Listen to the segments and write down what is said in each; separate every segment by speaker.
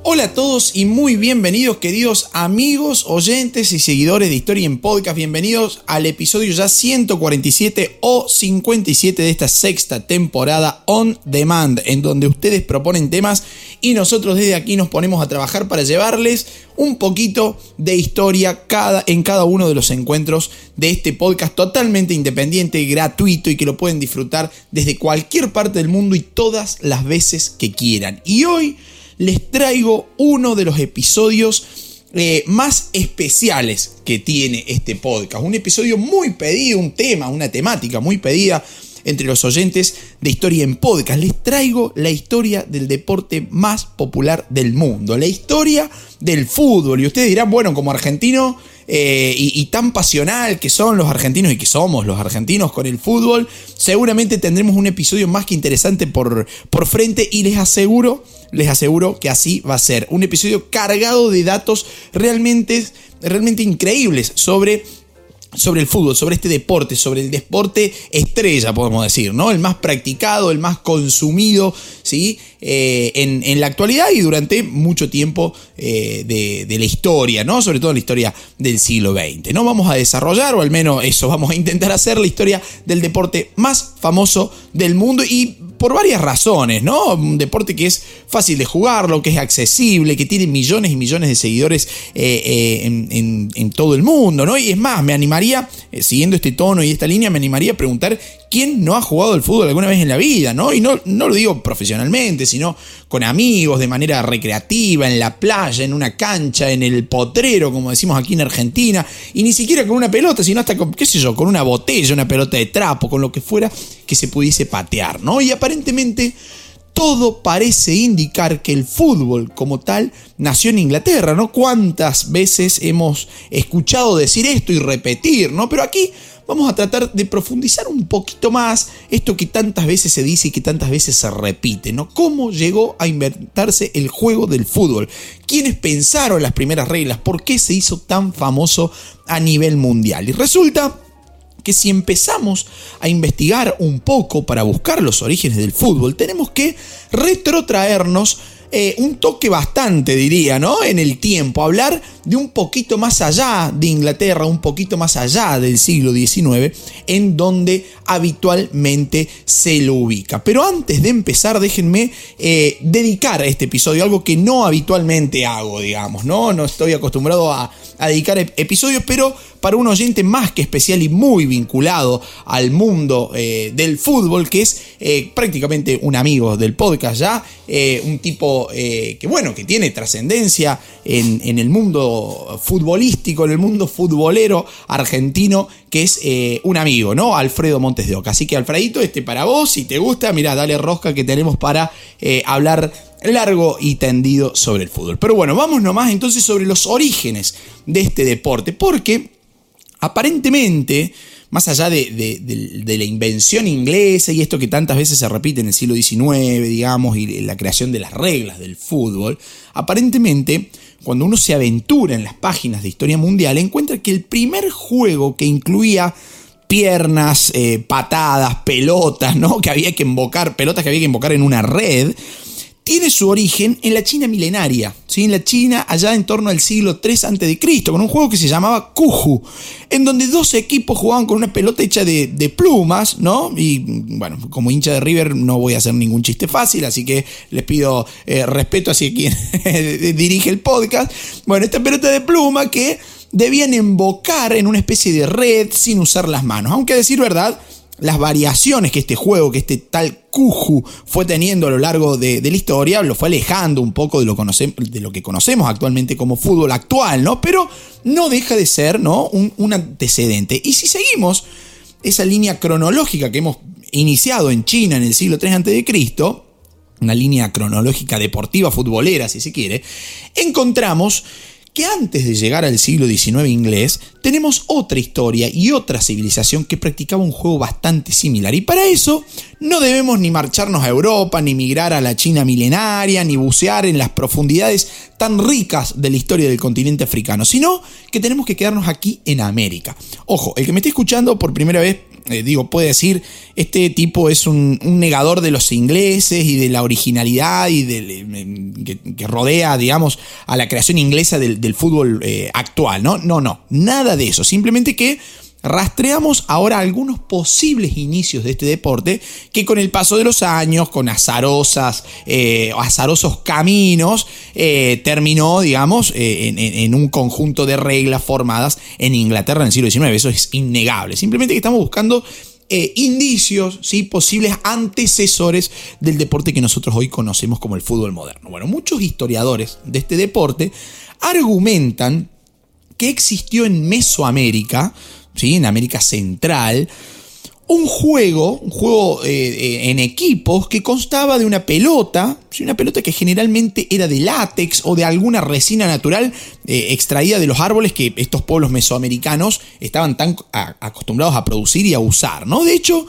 Speaker 1: Hola a todos y muy bienvenidos, queridos amigos, oyentes y seguidores de Historia en Podcast. Bienvenidos al episodio ya 147 o 57 de esta sexta temporada On Demand, en donde ustedes proponen temas y nosotros desde aquí nos ponemos a trabajar para llevarles un poquito de historia en cada uno de los encuentros de este podcast totalmente independiente, gratuito y que lo pueden disfrutar desde cualquier parte del mundo y todas las veces que quieran. Y hoy les traigo uno de los episodios más especiales que tiene este podcast. Un episodio muy pedido, una temática muy pedida entre los oyentes de Historia en Podcast. Les traigo la historia del deporte más popular del mundo, la historia del fútbol. Y ustedes dirán, bueno, como argentino y tan pasional que son los argentinos y que somos los argentinos con el fútbol, seguramente tendremos un episodio más que interesante por frente y les aseguro que así va a ser. Un episodio cargado de datos realmente increíbles sobre el fútbol, sobre este deporte, sobre el deporte estrella, podemos decir, ¿no? El más practicado, el más consumido, ¿sí? En la actualidad y durante mucho tiempo de la historia, ¿no? Sobre todo en la historia del siglo XX. No vamos a desarrollar, o al menos eso vamos a intentar hacer, la historia del deporte más famoso del mundo y por varias razones, ¿no? Un deporte que es fácil de jugarlo, que es accesible, que tiene millones y millones de seguidores en todo el mundo, ¿no? Y es más, me animaría, siguiendo este tono y esta línea, me animaría a preguntar quién no ha jugado al fútbol alguna vez en la vida, ¿no? Y no lo digo profesionalmente, sino con amigos, de manera recreativa, en la playa, en una cancha, en el potrero, como decimos aquí en Argentina, y ni siquiera con una pelota, sino hasta con, con una botella, una pelota de trapo, con lo que fuera que se pudiese patear, ¿no? Y aparentemente todo parece indicar que el fútbol como tal nació en Inglaterra, ¿no? ¿Cuántas veces hemos escuchado decir esto y repetir, ¿no? Pero aquí vamos a tratar de profundizar un poquito más esto que tantas veces se dice y que tantas veces se repite, ¿no? ¿Cómo llegó a inventarse el juego del fútbol? ¿Quiénes pensaron las primeras reglas? ¿Por qué se hizo tan famoso a nivel mundial? Y resulta que si empezamos a investigar un poco para buscar los orígenes del fútbol, tenemos que retrotraernos un toque bastante, diría, ¿no? En el tiempo, hablar de un poquito más allá de Inglaterra, un poquito más allá del siglo XIX, en donde habitualmente se lo ubica. Pero antes de empezar, déjenme dedicar este episodio a algo que no habitualmente hago, digamos, ¿no? No estoy acostumbrado a dedicar episodios, pero para un oyente más que especial y muy vinculado al mundo del fútbol, que es prácticamente un amigo del podcast ya, un tipo que tiene trascendencia en el mundo futbolístico, en el mundo futbolero argentino, que es un amigo, ¿no? Alfredo Montes de Oca. Así que, Alfredito, para vos, si te gusta, mirá, dale rosca que tenemos para hablar largo y tendido sobre el fútbol. Pero bueno, vamos nomás entonces sobre los orígenes de este deporte, porque aparentemente, más allá de la invención inglesa y esto que tantas veces se repite en el siglo XIX, digamos, y la creación de las reglas del fútbol, aparentemente, cuando uno se aventura en las páginas de historia mundial, encuentra que el primer juego que incluía piernas, patadas, pelotas, ¿no? Pelotas que había que invocar en una red, tiene su origen en la China milenaria, ¿sí? En la China allá en torno al siglo III a.C., con un juego que se llamaba Cuju, en donde dos equipos jugaban con una pelota hecha de plumas, ¿no? Y bueno, como hincha de River no voy a hacer ningún chiste fácil, así que les pido respeto hacia quien dirige el podcast. Bueno, esta pelota de pluma que debían invocar en una especie de red sin usar las manos, aunque a decir verdad, las variaciones que este juego, que este tal Cuju fue teniendo a lo largo de la historia, lo fue alejando un poco de lo que conocemos actualmente como fútbol actual, ¿no? Pero no deja de ser, ¿no? un antecedente. Y si seguimos esa línea cronológica que hemos iniciado en China en el siglo III a.C., una línea cronológica deportiva, futbolera, si se quiere, encontramos que antes de llegar al siglo XIX inglés, tenemos otra historia y otra civilización que practicaba un juego bastante similar. Y para eso no debemos ni marcharnos a Europa, ni migrar a la China milenaria, ni bucear en las profundidades tan ricas de la historia del continente africano, sino que tenemos que quedarnos aquí en América. Ojo, el que me esté escuchando por primera vez puede decir, este tipo es un negador de los ingleses y de la originalidad y que rodea, digamos, a la creación inglesa del fútbol actual, ¿no? No, nada de eso. Simplemente que rastreamos ahora algunos posibles inicios de este deporte que con el paso de los años, con azarosos caminos, terminó, digamos, en un conjunto de reglas formadas en Inglaterra en el siglo XIX. Eso es innegable. Simplemente que estamos buscando indicios, ¿sí?, posibles antecesores del deporte que nosotros hoy conocemos como el fútbol moderno. Bueno, muchos historiadores de este deporte argumentan que existió en Mesoamérica, ¿sí?, en América Central, un juego en equipos que constaba de una pelota, ¿sí?, una pelota que generalmente era de látex o de alguna resina natural extraída de los árboles que estos pueblos mesoamericanos estaban tan acostumbrados a producir y a usar, ¿no? De hecho,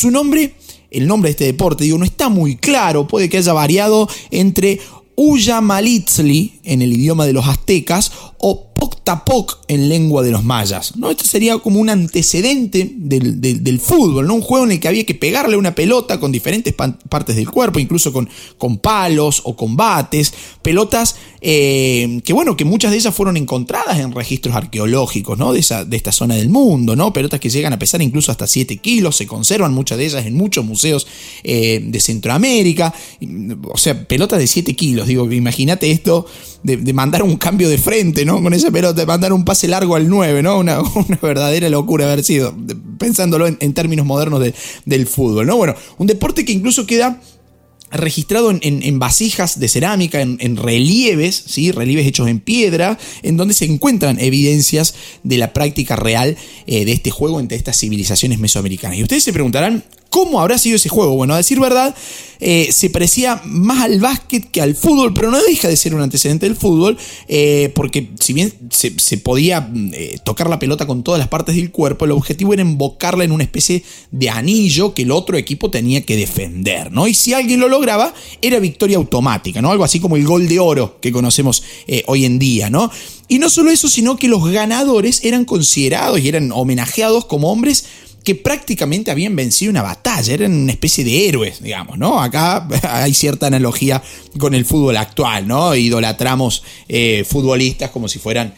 Speaker 1: el nombre de este deporte, no está muy claro, puede que haya variado entre Uyamalitzli en el idioma de los aztecas o Poctapoc en lengua de los mayas, ¿no? Este sería como un antecedente del fútbol, ¿no? Un juego en el que había que pegarle una pelota con diferentes partes del cuerpo, incluso con palos o con bates, pelotas que muchas de ellas fueron encontradas en registros arqueológicos, ¿no?, de esta zona del mundo, ¿no? Pelotas que llegan a pesar incluso hasta 7 kilos, se conservan muchas de ellas en muchos museos de Centroamérica, o sea, pelotas de 7 kilos, imagínate esto de mandar un cambio de frente, ¿no?, con esa pelota, de mandar un pase largo al 9, ¿no? Una verdadera locura haber sido, pensándolo en términos modernos del fútbol, ¿no? Bueno, un deporte que incluso queda registrado en vasijas de cerámica, en relieves, ¿sí?, relieves hechos en piedra, en donde se encuentran evidencias de la práctica real de este juego entre estas civilizaciones mesoamericanas. Y ustedes se preguntarán, ¿cómo habrá sido ese juego? Bueno, a decir verdad, se parecía más al básquet que al fútbol, pero no deja de ser un antecedente del fútbol, porque si bien se podía tocar la pelota con todas las partes del cuerpo, el objetivo era embocarla en una especie de anillo que el otro equipo tenía que defender, ¿no? Y si alguien lo lograba, era victoria automática, ¿no? Algo así como el gol de oro que conocemos hoy en día, ¿no? Y no solo eso, sino que los ganadores eran considerados y eran homenajeados como hombres que prácticamente habían vencido una batalla, eran una especie de héroes, digamos, ¿no? Acá hay cierta analogía con el fútbol actual, ¿no? Idolatramos futbolistas como si fueran,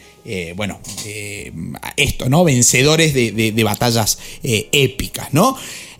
Speaker 1: ¿no? Vencedores de batallas épicas, ¿no?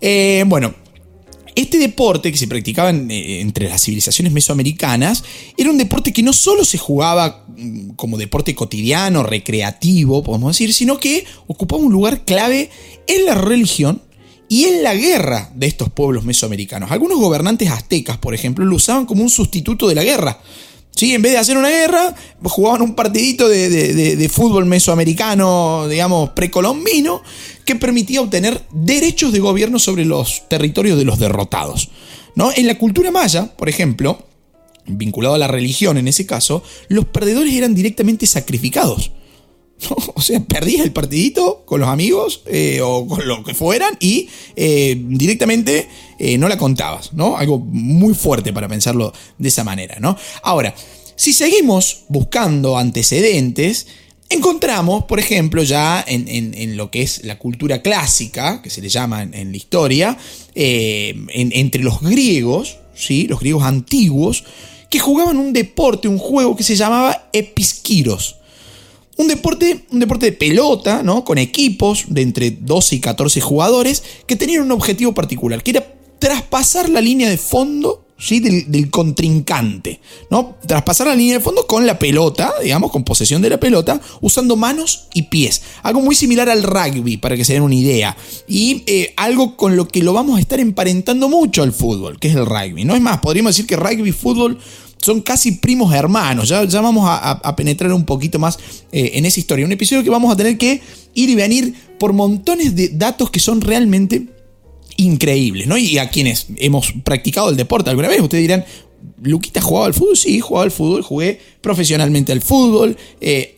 Speaker 1: Este deporte que se practicaba entre las civilizaciones mesoamericanas era un deporte que no solo se jugaba como deporte cotidiano, recreativo, podemos decir, sino que ocupaba un lugar clave en la religión y en la guerra de estos pueblos mesoamericanos. Algunos gobernantes aztecas, por ejemplo, lo usaban como un sustituto de la guerra. ¿Sí? En vez de hacer una guerra, jugaban un partidito de fútbol mesoamericano, digamos, precolombino, que permitía obtener derechos de gobierno sobre los territorios de los derrotados, ¿no? En la cultura maya, por ejemplo, vinculado a la religión en ese caso, los perdedores eran directamente sacrificados, ¿no? O sea, perdías el partidito con los amigos o con lo que fueran y directamente no la contabas, ¿no? Algo muy fuerte para pensarlo de esa manera, ¿no? Ahora, si seguimos buscando antecedentes, encontramos, por ejemplo, ya en lo que es la cultura clásica, que se le llama en la historia, entre los griegos, ¿sí?, los griegos antiguos, que jugaban un deporte, un juego que se llamaba episkiros. Un deporte de pelota, ¿no?, con equipos de entre 12 y 14 jugadores que tenían un objetivo particular, que era traspasar la línea de fondo, ¿sí?, del contrincante, ¿no? Traspasar la línea de fondo con la pelota, digamos, con posesión de la pelota, usando manos y pies. Algo muy similar al rugby, para que se den una idea. Y algo con lo que lo vamos a estar emparentando mucho al fútbol, que es el rugby, ¿no? Es más, podríamos decir que rugby y fútbol son casi primos hermanos. Ya vamos a penetrar un poquito más en esa historia. Un episodio que vamos a tener que ir y venir por montones de datos que son realmente increíbles, ¿no? Y a quienes hemos practicado el deporte alguna vez, ustedes dirán, ¿Luquita jugaba al fútbol? Sí, jugaba al fútbol, jugué profesionalmente al fútbol,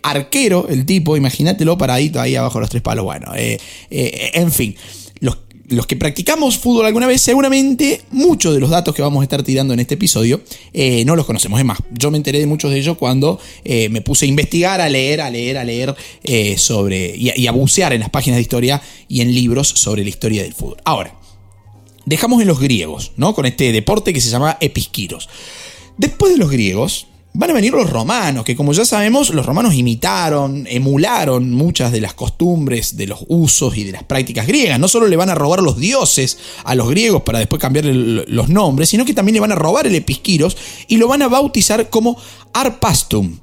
Speaker 1: arquero el tipo, imagínatelo paradito ahí abajo de los 3 palos. Bueno, en fin, los que practicamos fútbol alguna vez, seguramente muchos de los datos que vamos a estar tirando en este episodio no los conocemos. Es más, yo me enteré de muchos de ellos cuando me puse a investigar, a leer sobre y a bucear en las páginas de historia y en libros sobre la historia del fútbol. Ahora, dejamos en los griegos, ¿no? Con este deporte que se llama episkiros. Después de los griegos van a venir los romanos, que como ya sabemos, los romanos emularon muchas de las costumbres, de los usos y de las prácticas griegas. No solo le van a robar los dioses a los griegos para después cambiarle los nombres, sino que también le van a robar el episkiros y lo van a bautizar como arpastum.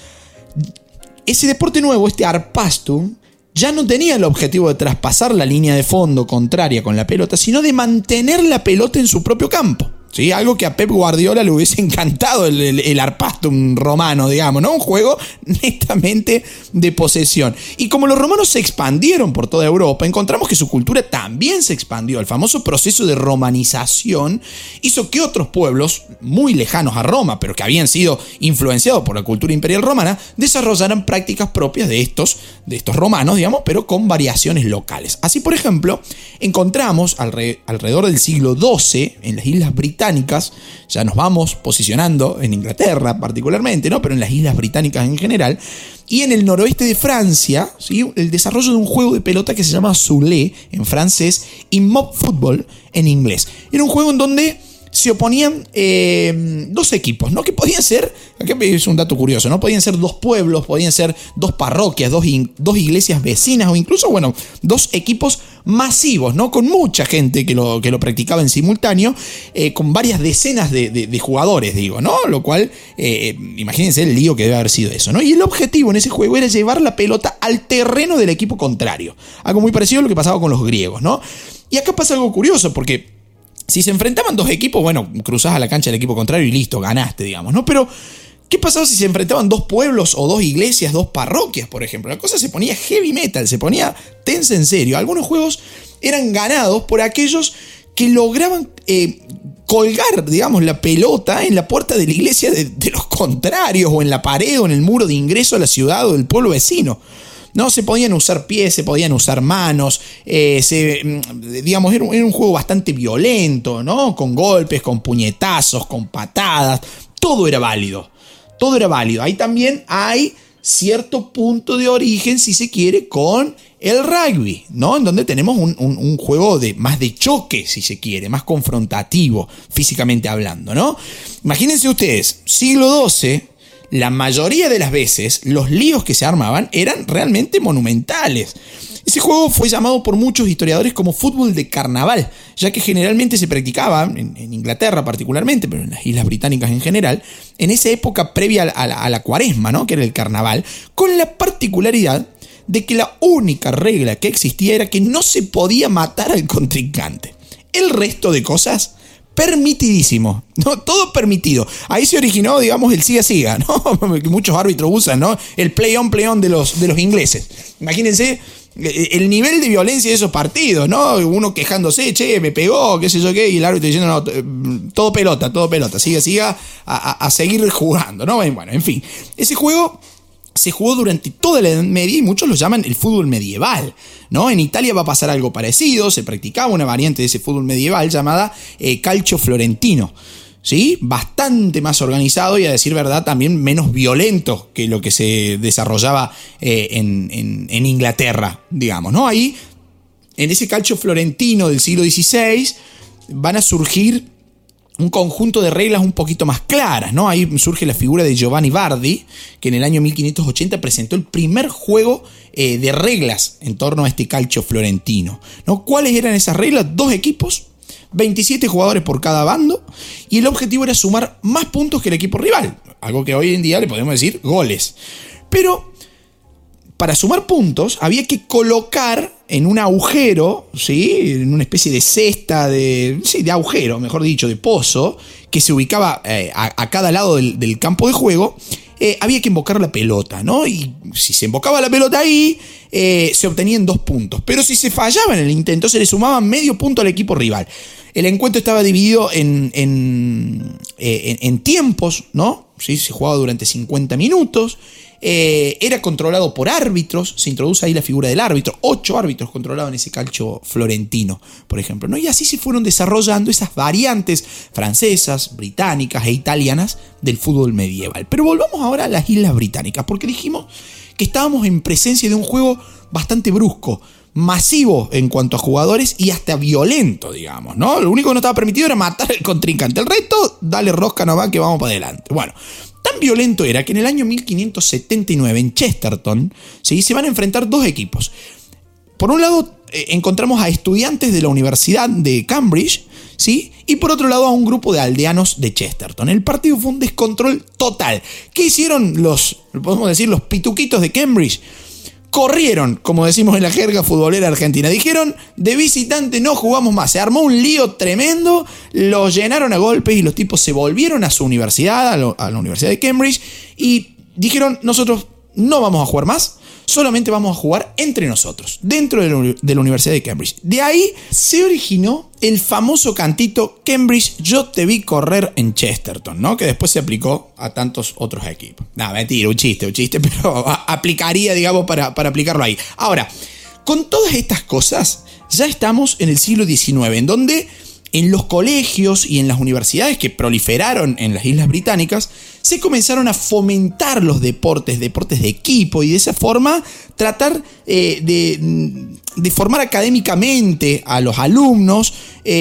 Speaker 1: Ese deporte nuevo, este arpastum, ya no tenía el objetivo de traspasar la línea de fondo contraria con la pelota, sino de mantener la pelota en su propio campo. ¿Sí? Algo que a Pep Guardiola le hubiese encantado el arpastum romano, digamos, ¿no? Un juego netamente de posesión. Y como los romanos se expandieron por toda Europa, encontramos que su cultura también se expandió. El famoso proceso de romanización hizo que otros pueblos muy lejanos a Roma, pero que habían sido influenciados por la cultura imperial romana, desarrollaran prácticas propias de estos romanos, digamos, pero con variaciones locales. Así, por ejemplo, encontramos alrededor del siglo XII en las Islas Británicas, ya nos vamos posicionando en Inglaterra particularmente, ¿no? Pero en las Islas Británicas en general, y en el noroeste de Francia, ¿sí? El desarrollo de un juego de pelota que se llama Soulé en francés y mob football en inglés. Era un juego en donde se oponían dos equipos, ¿no? Que podían ser, aquí es un dato curioso, ¿no? Podían ser dos pueblos, podían ser dos parroquias, dos iglesias vecinas, o incluso, bueno, dos equipos masivos, ¿no? Con mucha gente que lo practicaba en simultáneo, con varias decenas de jugadores, digo, ¿no? Lo cual, imagínense el lío que debe haber sido eso, ¿no? Y el objetivo en ese juego era llevar la pelota al terreno del equipo contrario. Algo muy parecido a lo que pasaba con los griegos, ¿no? Y acá pasa algo curioso, porque si se enfrentaban dos equipos, bueno, cruzás a la cancha del equipo contrario y listo, ganaste, digamos, ¿no? Pero ¿qué pasaba si se enfrentaban dos pueblos o dos iglesias, dos parroquias, por ejemplo? La cosa se ponía heavy metal, se ponía tensa en serio. Algunos juegos eran ganados por aquellos que lograban colgar, digamos, la pelota en la puerta de la iglesia de los contrarios, o en la pared o en el muro de ingreso a la ciudad o del pueblo vecino. No, se podían usar pies, se podían usar manos, digamos, era un juego bastante violento, ¿no? Con golpes, con puñetazos, con patadas, todo era válido. Todo era válido. Ahí también hay cierto punto de origen, si se quiere, con el rugby, ¿no? En donde tenemos un juego más de choque, si se quiere, más confrontativo, físicamente hablando, ¿no? Imagínense ustedes, siglo XII, la mayoría de las veces los líos que se armaban eran realmente monumentales. Ese juego fue llamado por muchos historiadores como fútbol de carnaval, ya que generalmente se practicaba, en Inglaterra particularmente, pero en las Islas Británicas en general, en esa época previa a la cuaresma, ¿no? Que era el carnaval, con la particularidad de que la única regla que existía era que no se podía matar al contrincante. El resto de cosas, permitidísimo, ¿no? Todo permitido. Ahí se originó, digamos, el siga-siga, ¿no? Que muchos árbitros usan, ¿no? El play-on de los ingleses. Imagínense el nivel de violencia de esos partidos, ¿no? Uno quejándose, che, me pegó, qué sé yo qué, y el árbitro diciendo, no, todo pelota, siga a seguir jugando, ¿no? Bueno, en fin, ese juego se jugó durante toda la Edad Media y muchos lo llaman el fútbol medieval, ¿no? En Italia va a pasar algo parecido, se practicaba una variante de ese fútbol medieval llamada calcio florentino, ¿sí? Bastante más organizado y, a decir verdad, también menos violento que lo que se desarrollaba en Inglaterra, digamos, ¿no? Ahí, en ese calcio florentino del siglo XVI, van a surgir un conjunto de reglas un poquito más claras, ¿no? Ahí surge la figura de Giovanni Bardi, que en el año 1580 presentó el primer juego de reglas en torno a este calcio florentino, ¿no? ¿Cuáles eran esas reglas? 2 equipos, 27 jugadores por cada bando, y el objetivo era sumar más puntos que el equipo rival, algo que hoy en día le podemos decir goles. Pero para sumar puntos había que colocar en un agujero, ¿sí? En una especie de cesta, de agujero, mejor dicho, de pozo, que se ubicaba a cada lado del campo de juego, había que invocar la pelota, ¿no? Y si se invocaba la pelota ahí, se obtenían 2 puntos. Pero si se fallaba en el intento, se le sumaban medio punto al equipo rival. El encuentro estaba dividido en tiempos, ¿no? ¿Sí? Se jugaba durante 50 minutos. era controlado por árbitros, se introduce ahí la figura del árbitro, 8 árbitros controlaban ese calcio florentino, por ejemplo, ¿no? Y así se fueron desarrollando esas variantes francesas, británicas e italianas del fútbol medieval. Pero volvamos ahora a las Islas Británicas, porque dijimos que estábamos en presencia de un juego bastante brusco, masivo en cuanto a jugadores y hasta violento, digamos, ¿no? Lo único que no estaba permitido era matar al contrincante. El resto, dale rosca nomás que vamos para adelante. Bueno, tan violento era que en el año 1579 en Chesterton, ¿sí?, se van a enfrentar dos equipos. Por un lado, encontramos a estudiantes de la Universidad de Cambridge, ¿sí?, y por otro lado a un grupo de aldeanos de Chesterton. El partido fue un descontrol total. ¿Qué hicieron podemos decir, los pituquitos de Cambridge? Corrieron, como decimos en la jerga futbolera argentina. Dijeron, de visitante no jugamos más. Se armó un lío tremendo, los llenaron a golpes y los tipos se volvieron a su universidad, a la Universidad de Cambridge, y dijeron, nosotros no vamos a jugar más, solamente vamos a jugar entre nosotros, dentro de la Universidad de Cambridge. De ahí se originó el famoso cantito Cambridge, yo te vi correr en Chesterton, ¿no? Que después se aplicó a tantos otros equipos. Nada, mentira, un chiste, pero aplicaría, digamos, para aplicarlo ahí. Ahora, con todas estas cosas, ya estamos en el siglo XIX, en donde en los colegios y en las universidades que proliferaron en las Islas Británicas, se comenzaron a fomentar los deportes de equipo y de esa forma tratar de formar académicamente a los alumnos,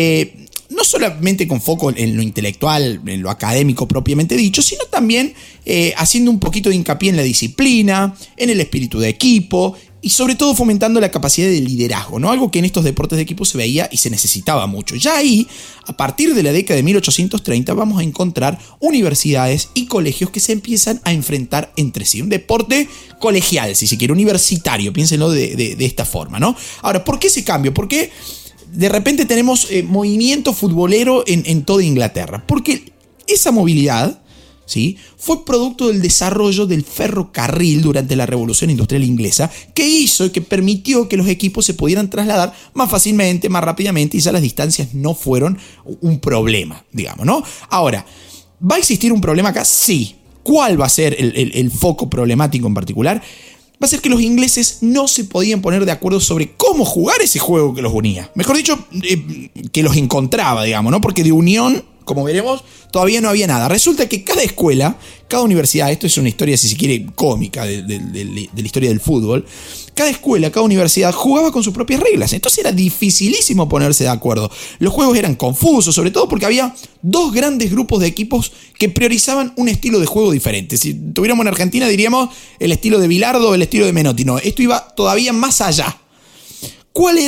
Speaker 1: no solamente con foco en lo intelectual, en lo académico propiamente dicho, sino también haciendo un poquito de hincapié en la disciplina, en el espíritu de equipo y sobre todo fomentando la capacidad de liderazgo, ¿no? Algo que en estos deportes de equipo se veía y se necesitaba mucho. Ya ahí, a partir de la década de 1830, vamos a encontrar universidades y colegios que se empiezan a enfrentar entre sí. Un deporte colegial, si se quiere, universitario, piénsenlo de esta forma, ¿no? Ahora, ¿por qué ese cambio? ¿Por qué de repente tenemos movimiento futbolero en toda Inglaterra? Porque esa movilidad, ¿sí?, fue producto del desarrollo del ferrocarril durante la Revolución Industrial Inglesa, que hizo y que permitió que los equipos se pudieran trasladar más fácilmente, más rápidamente, y ya las distancias no fueron un problema, digamos, ¿no? Ahora, ¿va a existir un problema acá? Sí. ¿Cuál va a ser el foco problemático en particular? Va a ser que los ingleses no se podían poner de acuerdo sobre cómo jugar ese juego que los unía. Mejor dicho, que los encontraba, digamos, ¿no? Porque de unión, como veremos, todavía no había nada. Resulta que cada escuela, cada universidad, esto es una historia, si se quiere, cómica de la historia del fútbol, cada escuela, cada universidad jugaba con sus propias reglas. Entonces era dificilísimo ponerse de acuerdo. Los juegos eran confusos, sobre todo porque había dos grandes grupos de equipos que priorizaban un estilo de juego diferente. Si tuviéramos en Argentina, diríamos el estilo de Bilardo o el estilo de Menotti. No, esto iba todavía más allá. ¿Cuáles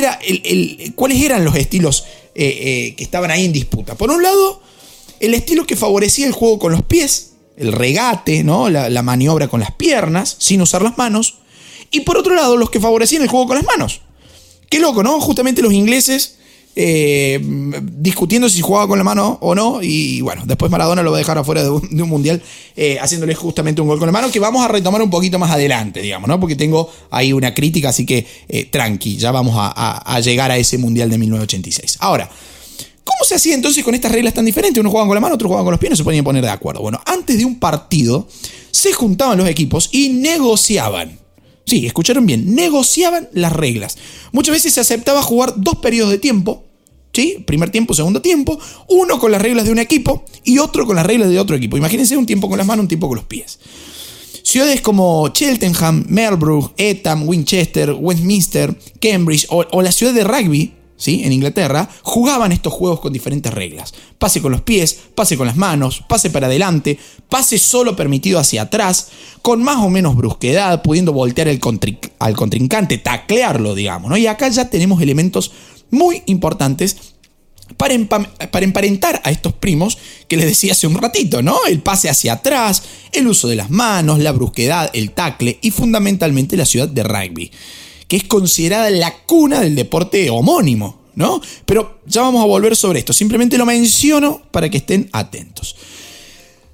Speaker 1: eran los estilos que estaban ahí en disputa? Por un lado, el estilo que favorecía el juego con los pies, el regate, ¿no?, la maniobra con las piernas, sin usar las manos. Y por otro lado, los que favorecían el juego con las manos. Qué loco, ¿no? Justamente los ingleses discutiendo si jugaba con la mano o no. Y bueno, después Maradona lo va a dejar afuera de un mundial, haciéndole justamente un gol con la mano, que vamos a retomar un poquito más adelante, digamos, ¿no? Porque tengo ahí una crítica, así que tranqui, ya vamos a llegar a ese mundial de 1986. Ahora, ¿cómo se hacía entonces con estas reglas tan diferentes? Unos jugaban con la mano, otros jugaban con los pies, no se podían poner de acuerdo. Bueno, antes de un partido se juntaban los equipos y negociaban. Sí, escucharon bien, negociaban las reglas. Muchas veces se aceptaba jugar 2 periodos de tiempo, ¿sí? Primer tiempo, segundo tiempo, uno con las reglas de un equipo y otro con las reglas de otro equipo. Imagínense un tiempo con las manos, un tiempo con los pies. Ciudades como Cheltenham, Marlborough, Etham, Winchester, Westminster, Cambridge o la ciudad de Rugby, ¿sí?, en Inglaterra, jugaban estos juegos con diferentes reglas. Pase con los pies, pase con las manos, pase para adelante, pase solo permitido hacia atrás, con más o menos brusquedad, pudiendo voltear al contrincante, taclearlo, digamos, ¿no? Y acá ya tenemos elementos muy importantes para emparentar a estos primos que les decía hace un ratito, ¿no? El pase hacia atrás, el uso de las manos, la brusquedad, el tacle y fundamentalmente la ciudad de Rugby, que es considerada la cuna del deporte homónimo, ¿no? Pero ya vamos a volver sobre esto, simplemente lo menciono para que estén atentos.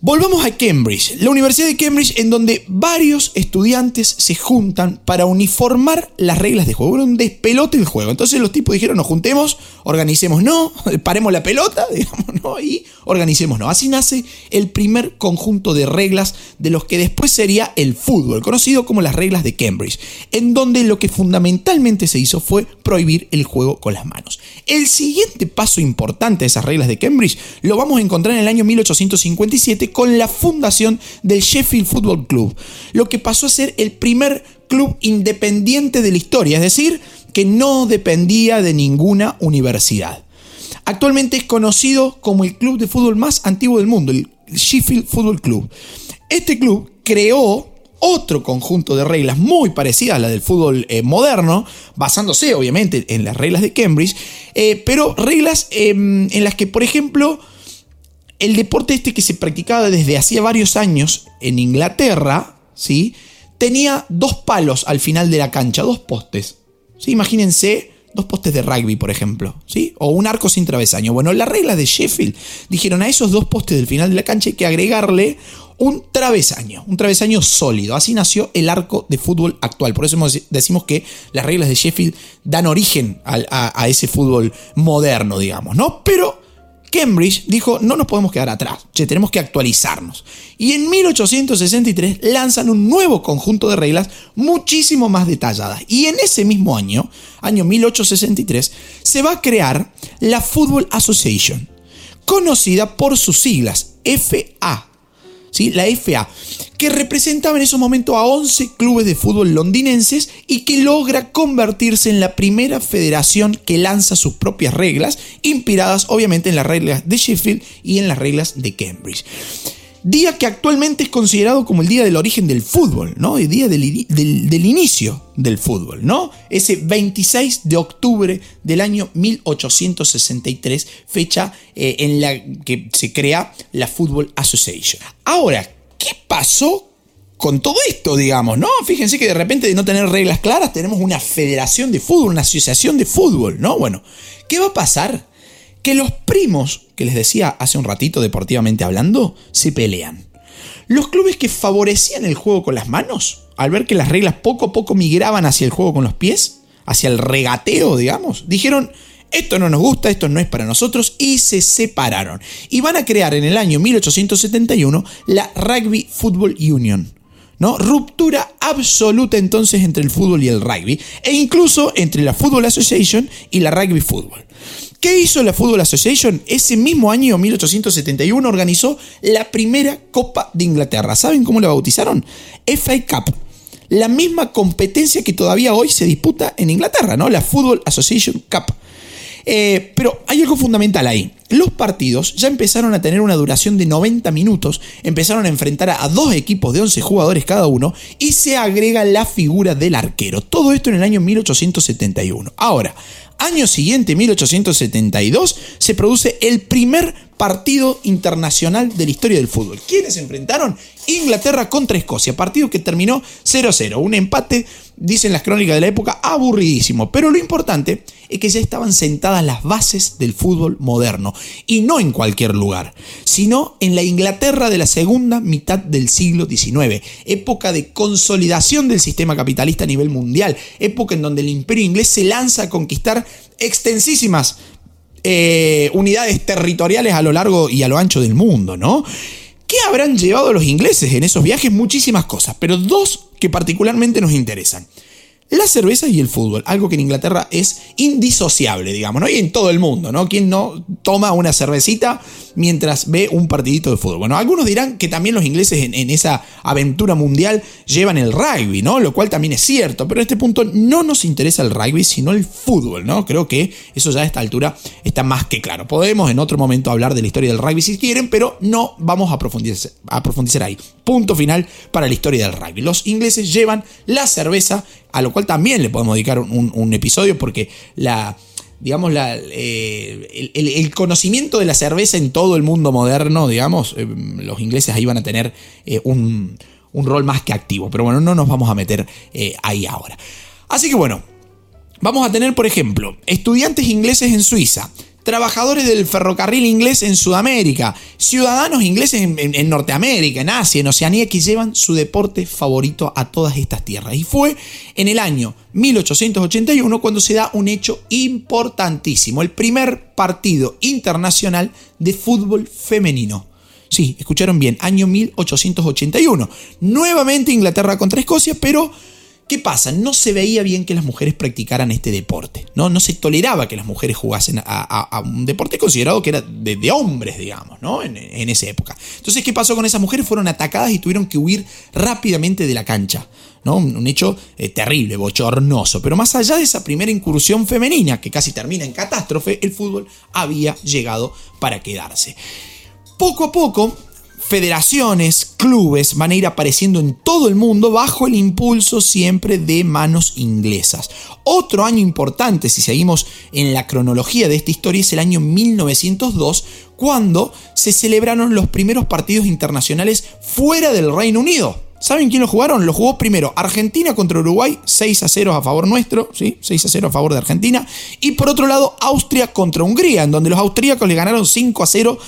Speaker 1: Volvamos a Cambridge, la Universidad de Cambridge, en donde varios estudiantes se juntan para uniformar las reglas de juego. Era un despelote el juego. Entonces los tipos dijeron, nos juntemos, organicemos, no, paremos la pelota, digamos, no, y organicemos, no. Así nace el primer conjunto de reglas de los que después sería el fútbol, conocido como las reglas de Cambridge, en donde lo que fundamentalmente se hizo fue prohibir el juego con las manos. El siguiente paso importante de esas reglas de Cambridge lo vamos a encontrar en el año 1857 con la fundación del Sheffield Football Club, lo que pasó a ser el primer club independiente de la historia, es decir, que no dependía de ninguna universidad. Actualmente es conocido como el club de fútbol más antiguo del mundo, el Sheffield Football Club. Este club creó otro conjunto de reglas muy parecidas a la del fútbol moderno, basándose obviamente en las reglas de Cambridge, pero reglas en las que, por ejemplo, el deporte este que se practicaba desde hacía varios años en Inglaterra, ¿sí?, tenía 2 palos al final de la cancha, 2 postes. ¿Sí? Imagínense 2 postes de rugby, por ejemplo, ¿sí? O un arco sin travesaño. Bueno, las reglas de Sheffield dijeron a esos 2 postes del final de la cancha hay que agregarle un travesaño sólido. Así nació el arco de fútbol actual. Por eso decimos que las reglas de Sheffield dan origen a ese fútbol moderno, digamos, ¿no? Pero Cambridge dijo, no nos podemos quedar atrás, tenemos que actualizarnos. Y en 1863 lanzan un nuevo conjunto de reglas muchísimo más detalladas. Y en ese mismo año 1863, se va a crear la Football Association, conocida por sus siglas, FA. ¿Sí? La FA, que representaba en ese momento a 11 clubes de fútbol londinenses y que logra convertirse en la primera federación que lanza sus propias reglas, inspiradas obviamente en las reglas de Sheffield y en las reglas de Cambridge. Día que actualmente es considerado como el día del origen del fútbol, ¿no? El día del inicio del fútbol, ¿no? Ese 26 de octubre del año 1863, fecha en la que se crea la Football Association. Ahora, ¿qué pasó con todo esto, digamos, no? Fíjense que de repente, de no tener reglas claras, tenemos una federación de fútbol, una asociación de fútbol, ¿no? Bueno, ¿qué va a pasar? Que los primos, que les decía hace un ratito deportivamente hablando, se pelean. Los clubes que favorecían el juego con las manos, al ver que las reglas poco a poco migraban hacia el juego con los pies, hacia el regateo, digamos, dijeron, esto no nos gusta, esto no es para nosotros, y se separaron. Y van a crear en el año 1871 la Rugby Football Union, ¿no? Ruptura absoluta entonces entre el fútbol y el rugby, e incluso entre la Football Association y la Rugby Football. ¿Qué hizo la Football Association? Ese mismo año, 1871, organizó la primera Copa de Inglaterra. ¿Saben cómo la bautizaron? FA Cup. La misma competencia que todavía hoy se disputa en Inglaterra, ¿no? La Football Association Cup. Pero hay algo fundamental ahí. Los partidos ya empezaron a tener una duración de 90 minutos, empezaron a enfrentar a 2 equipos de 11 jugadores cada uno y se agrega la figura del arquero. Todo esto en el año 1871. Ahora, año siguiente, 1872, se produce el primer partido internacional de la historia del fútbol. ¿Quiénes se enfrentaron? Inglaterra contra Escocia, partido que terminó 0-0, un empate, dicen las crónicas de la época, aburridísimo. Pero lo importante es que ya estaban sentadas las bases del fútbol moderno, y no en cualquier lugar, sino en la Inglaterra de la segunda mitad del siglo XIX, época de consolidación del sistema capitalista a nivel mundial, época en donde el imperio inglés se lanza a conquistar extensísimas unidades territoriales a lo largo y a lo ancho del mundo, ¿no? ¿Qué habrán llevado los ingleses en esos viajes? Muchísimas cosas, pero 2 que particularmente nos interesan. La cerveza y el fútbol, algo que en Inglaterra es indisociable, digamos, ¿no? Y en todo el mundo, ¿no? ¿Quién no toma una cervecita mientras ve un partidito de fútbol? Bueno, algunos dirán que también los ingleses en esa aventura mundial llevan el rugby, ¿no? Lo cual también es cierto, pero en este punto no nos interesa el rugby, sino el fútbol, ¿no? Creo que eso ya a esta altura está más que claro. Podemos en otro momento hablar de la historia del rugby si quieren, pero no vamos a profundizar ahí. Punto final para la historia del rugby. Los ingleses llevan la cerveza, a lo cual también le podemos dedicar un episodio, porque el conocimiento de la cerveza en todo el mundo moderno, digamos, los ingleses ahí van a tener un rol más que activo. Pero bueno, no nos vamos a meter ahí ahora. Así que bueno, vamos a tener, por ejemplo, estudiantes ingleses en Suiza, trabajadores del ferrocarril inglés en Sudamérica, ciudadanos ingleses en Norteamérica, en Asia, en Oceanía, que llevan su deporte favorito a todas estas tierras. Y fue en el año 1881 cuando se da un hecho importantísimo, el primer partido internacional de fútbol femenino. Sí, escucharon bien, año 1881. Nuevamente Inglaterra contra Escocia, pero ¿qué pasa? No se veía bien que las mujeres practicaran este deporte, ¿no? No se toleraba que las mujeres jugasen a un deporte considerado que era de hombres, digamos, ¿no? En esa época. Entonces, ¿qué pasó con esas mujeres? Fueron atacadas y tuvieron que huir rápidamente de la cancha, ¿no? Un hecho terrible, bochornoso. Pero más allá de esa primera incursión femenina, que casi termina en catástrofe, el fútbol había llegado para quedarse. Poco a poco, federaciones, clubes van a ir apareciendo en todo el mundo bajo el impulso siempre de manos inglesas. Otro año importante, si seguimos en la cronología de esta historia, es el año 1902, cuando se celebraron los primeros partidos internacionales fuera del Reino Unido. ¿Saben quién lo jugaron? Lo jugó primero Argentina contra Uruguay, 6-0 a favor nuestro, ¿sí? 6-0 a favor de Argentina. Y por otro lado, Austria contra Hungría, en donde los austríacos le ganaron 5-0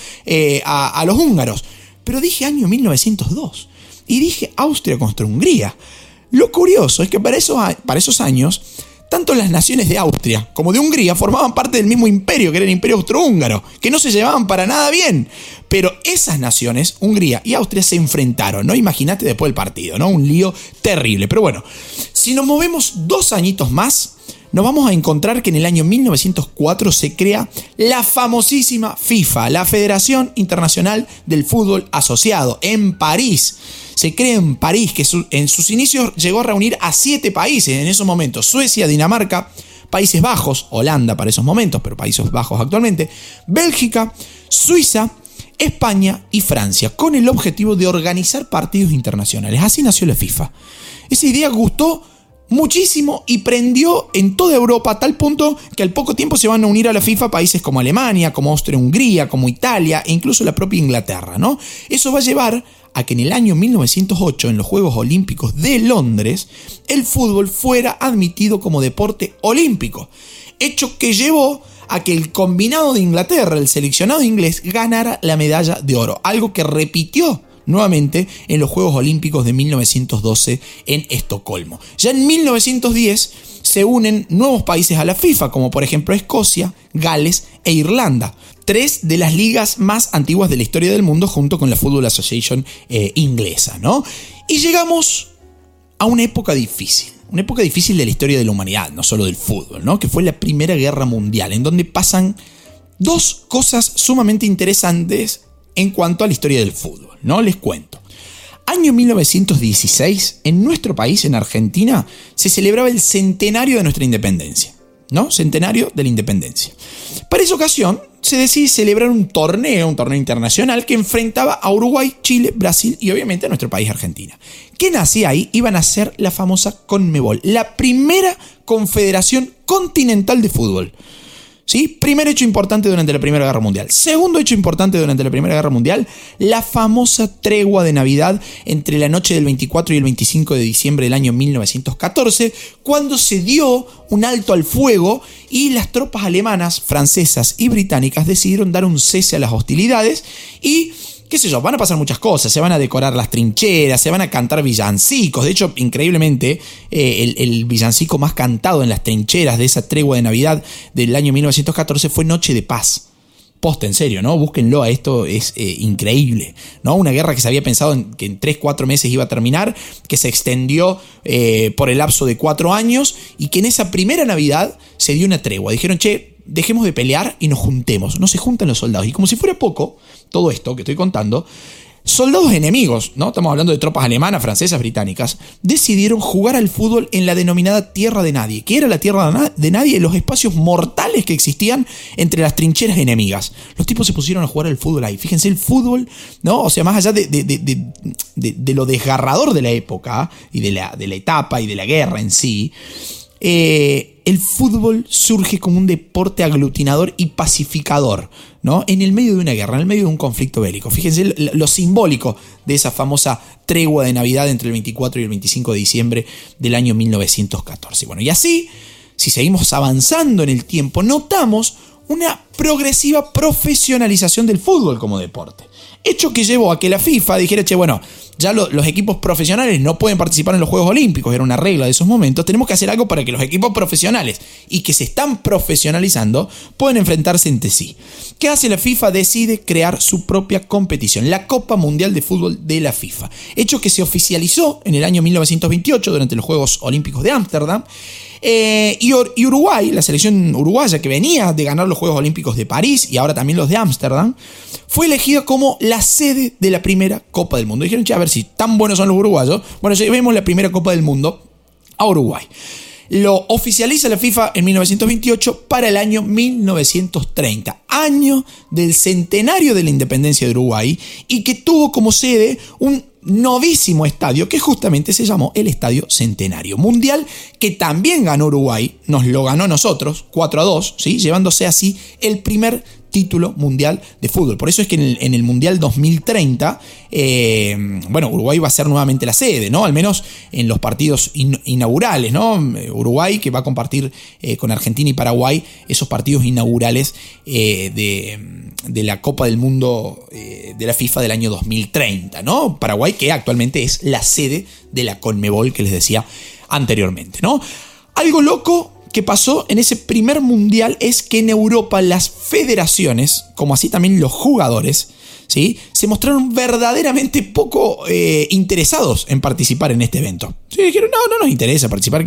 Speaker 1: a los húngaros. Pero dije año 1902 y dije Austria contra Hungría. Lo curioso es que para esos años, tanto las naciones de Austria como de Hungría formaban parte del mismo imperio, que era el imperio austrohúngaro, que no se llevaban para nada bien. Pero esas naciones, Hungría y Austria, se enfrentaron, ¿no? Imagínate después del partido, ¿no? Un lío terrible. Pero bueno, si nos movemos 2 añitos más, nos vamos a encontrar que en el año 1904 se crea la famosísima FIFA, la Federación Internacional del Fútbol Asociado, en París. Se crea en París, que en sus inicios llegó a reunir a 7 países en esos momentos: Suecia, Dinamarca, Países Bajos, Holanda para esos momentos, pero Países Bajos actualmente, Bélgica, Suiza, España y Francia, con el objetivo de organizar partidos internacionales. Así nació la FIFA. Esa idea gustó muchísimo y prendió en toda Europa, a tal punto que al poco tiempo se van a unir a la FIFA países como Alemania, como Austria-Hungría, como Italia e incluso la propia Inglaterra, ¿no? Eso va a llevar a que en el año 1908, en los Juegos Olímpicos de Londres, el fútbol fuera admitido como deporte olímpico, hecho que llevó a que el combinado de Inglaterra, el seleccionado inglés, ganara la medalla de oro, algo que repitió nuevamente en los Juegos Olímpicos de 1912 en Estocolmo. Ya en 1910 se unen nuevos países a la FIFA, como por ejemplo Escocia, Gales e Irlanda, 3 de las ligas más antiguas de la historia del mundo, junto con la Football Association inglesa, ¿no? Y llegamos a una época difícil de la historia de la humanidad, no solo del fútbol, ¿no? Que fue la Primera Guerra Mundial, en donde pasan 2 cosas sumamente interesantes en cuanto a la historia del fútbol, ¿no? Les cuento. Año 1916, en nuestro país, en Argentina, se celebraba el centenario de nuestra independencia, ¿no? Centenario de la independencia. Para esa ocasión, se decide celebrar un torneo internacional que enfrentaba a Uruguay, Chile, Brasil y obviamente a nuestro país, Argentina. ¿Qué nacía ahí? Iban a ser la famosa CONMEBOL, la primera confederación continental de fútbol. ¿Sí? Primer hecho importante durante la Primera Guerra Mundial. Segundo hecho importante durante la Primera Guerra Mundial, la famosa tregua de Navidad entre la noche del 24 y el 25 de diciembre del año 1914, cuando se dio un alto al fuego y las tropas alemanas, francesas y británicas decidieron dar un cese a las hostilidades y, qué sé yo, van a pasar muchas cosas, se van a decorar las trincheras, se van a cantar villancicos. De hecho, increíblemente, el villancico más cantado en las trincheras de esa tregua de Navidad del año 1914 fue Noche de Paz. Posta, en serio, ¿no? Búsquenlo, esto es increíble, ¿no? Una guerra que se había pensado que en 3-4 meses iba a terminar, que se extendió por el lapso de 4 años y que en esa primera Navidad se dio una tregua. Dijeron, che, dejemos de pelear y nos juntemos. No se juntan los soldados. Y como si fuera poco, todo esto que estoy contando, soldados enemigos, ¿no? Estamos hablando de tropas alemanas, francesas, británicas, decidieron jugar al fútbol en la denominada Tierra de Nadie. ¿Qué era la Tierra de Nadie? Los espacios mortales que existían entre las trincheras enemigas. Los tipos se pusieron a jugar al fútbol ahí. Fíjense, el fútbol, ¿no? O sea, más allá de lo desgarrador de la época y de la etapa y de la guerra en sí, el fútbol surge como un deporte aglutinador y pacificador, ¿no? En el medio de una guerra, en el medio de un conflicto bélico. Fíjense lo simbólico de esa famosa tregua de Navidad entre el 24 y el 25 de diciembre del año 1914. Bueno, y así, si seguimos avanzando en el tiempo, notamos una progresiva profesionalización del fútbol como deporte. Hecho que llevó a que la FIFA dijera, che, bueno, ya los equipos profesionales no pueden participar en los Juegos Olímpicos, era una regla de esos momentos, tenemos que hacer algo para que los equipos profesionales y que se están profesionalizando puedan enfrentarse entre sí. ¿Qué hace la FIFA? Decide crear su propia competición, la Copa Mundial de Fútbol de la FIFA. Hecho que se oficializó en el año 1928 durante los Juegos Olímpicos de Ámsterdam. Y Uruguay, la selección uruguaya que venía de ganar los Juegos Olímpicos de París y ahora también los de Ámsterdam, fue elegida como la sede de la primera Copa del Mundo. Dijeron, che, a ver si tan buenos son los uruguayos, bueno, llevemos la primera Copa del Mundo a Uruguay. Lo oficializa la FIFA en 1928 para el año 1930, año del centenario de la independencia de Uruguay, y que tuvo como sede un novísimo estadio que justamente se llamó el Estadio Centenario Mundial, que también ganó Uruguay, nos lo ganó a nosotros 4-2, ¿sí? Llevándose así el primer título mundial de fútbol. Por eso es que en el Mundial 2030, Uruguay va a ser nuevamente la sede, ¿no? Al menos en los partidos inaugurales, ¿no? Uruguay que va a compartir con Argentina y Paraguay esos partidos inaugurales de la Copa del Mundo de la FIFA del año 2030, ¿no? Paraguay que actualmente es la sede de la CONMEBOL que les decía anteriormente, ¿no? Algo loco que pasó en ese primer mundial es que en Europa las federaciones, como así también los jugadores, ¿sí?, se mostraron verdaderamente poco interesados en participar en este evento. Sí, dijeron, no nos interesa participar.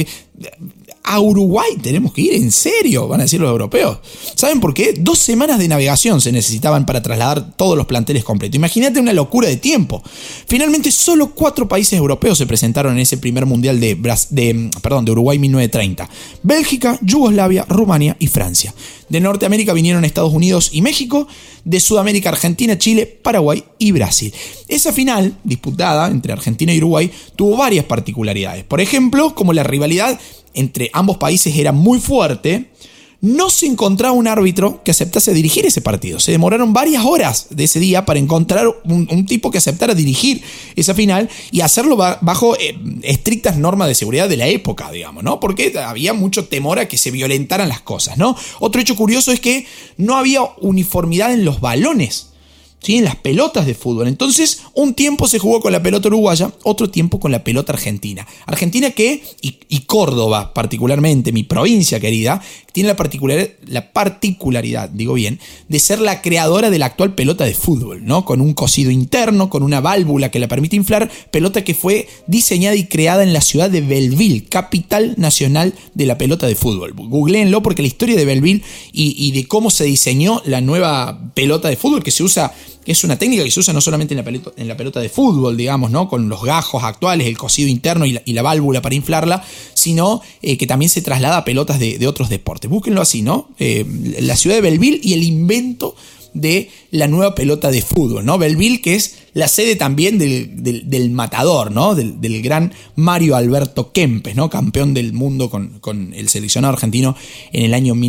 Speaker 1: A Uruguay tenemos que ir, en serio, van a decir los europeos. ¿Saben por qué? 2 semanas de navegación se necesitaban para trasladar todos los planteles completos. Imagínate una locura de tiempo. Finalmente, solo 4 países europeos se presentaron en ese primer mundial de Uruguay 1930. Bélgica, Yugoslavia, Rumania y Francia. De Norteamérica vinieron Estados Unidos y México. De Sudamérica, Argentina, Chile, Paraguay y Brasil. Esa final, disputada entre Argentina y Uruguay, tuvo varias particularidades. Por ejemplo, como la rivalidad entre ambos países era muy fuerte, no se encontraba un árbitro que aceptase dirigir ese partido. Se demoraron varias horas de ese día para encontrar un tipo que aceptara dirigir esa final y hacerlo bajo estrictas normas de seguridad de la época, digamos, ¿no? Porque había mucho temor a que se violentaran las cosas, ¿no? Otro hecho curioso es que no había uniformidad en los balones, ¿sí?, en las pelotas de fútbol. Entonces, un tiempo se jugó con la pelota uruguaya, otro tiempo con la pelota argentina. Argentina y Córdoba particularmente, mi provincia querida, tiene la particularidad, digo bien, de ser la creadora de la actual pelota de fútbol, ¿no? Con un cosido interno, con una válvula que la permite inflar, pelota que fue diseñada y creada en la ciudad de Belleville, capital nacional de la pelota de fútbol. Googleenlo porque la historia de Belleville y de cómo se diseñó la nueva pelota de fútbol que se usa, es una técnica que se usa no solamente en la pelota de fútbol, digamos, ¿no?, con los gajos actuales, el cosido interno y la válvula para inflarla, sino que también se traslada a pelotas de otros deportes. Búsquenlo así, ¿no? La ciudad de Belleville y el invento de la nueva pelota de fútbol, ¿no? Belleville, que es la sede también del matador, ¿no? Del gran Mario Alberto Kempes, ¿no? Campeón del mundo con el seleccionado argentino en el año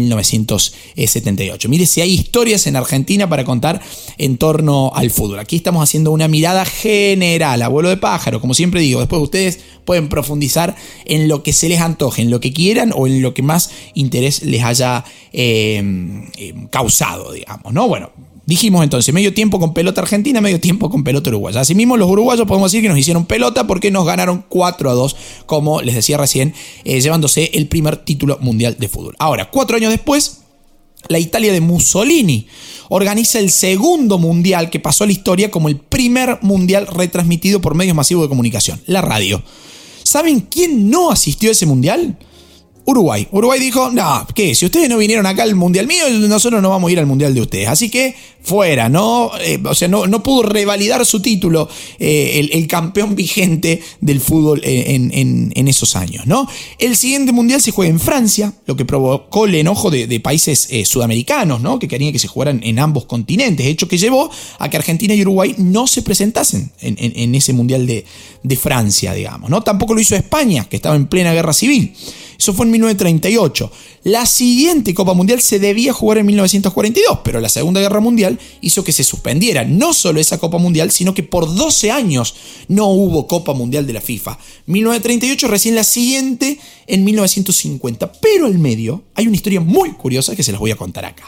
Speaker 1: 1978. Mire si hay historias en Argentina para contar en torno al fútbol. Aquí estamos haciendo una mirada general, abuelo de pájaro, como siempre digo. Después ustedes pueden profundizar en lo que se les antoje, en lo que quieran o en lo que más interés les haya causado, digamos, ¿no? Bueno, dijimos entonces, medio tiempo con pelota argentina, medio tiempo con pelota uruguaya. Asimismo, los uruguayos podemos decir que nos hicieron pelota porque nos ganaron 4-2, como les decía recién, llevándose el primer título mundial de fútbol. Ahora, 4 años después, la Italia de Mussolini organiza el segundo mundial que pasó a la historia como el primer mundial retransmitido por medios masivos de comunicación, la radio. ¿Saben quién no asistió a ese mundial? Uruguay. Uruguay dijo, no, ¿qué? Si ustedes no vinieron acá al mundial mío, nosotros no vamos a ir al mundial de ustedes. Así que fuera, ¿no? No pudo revalidar su título el campeón vigente del fútbol en esos años, ¿no? El siguiente mundial se juega en Francia, lo que provocó el enojo de países sudamericanos, ¿no?, que querían que se jugaran en ambos continentes, hecho que llevó a que Argentina y Uruguay no se presentasen en ese mundial de Francia, digamos, ¿no? Tampoco lo hizo España, que estaba en plena guerra civil. Eso fue en 1938. La siguiente Copa Mundial se debía jugar en 1942, pero la Segunda Guerra Mundial hizo que se suspendiera no solo esa Copa Mundial, sino que por 12 años no hubo Copa Mundial de la FIFA. 1938, recién la siguiente en 1950. Pero al medio hay una historia muy curiosa que se las voy a contar acá.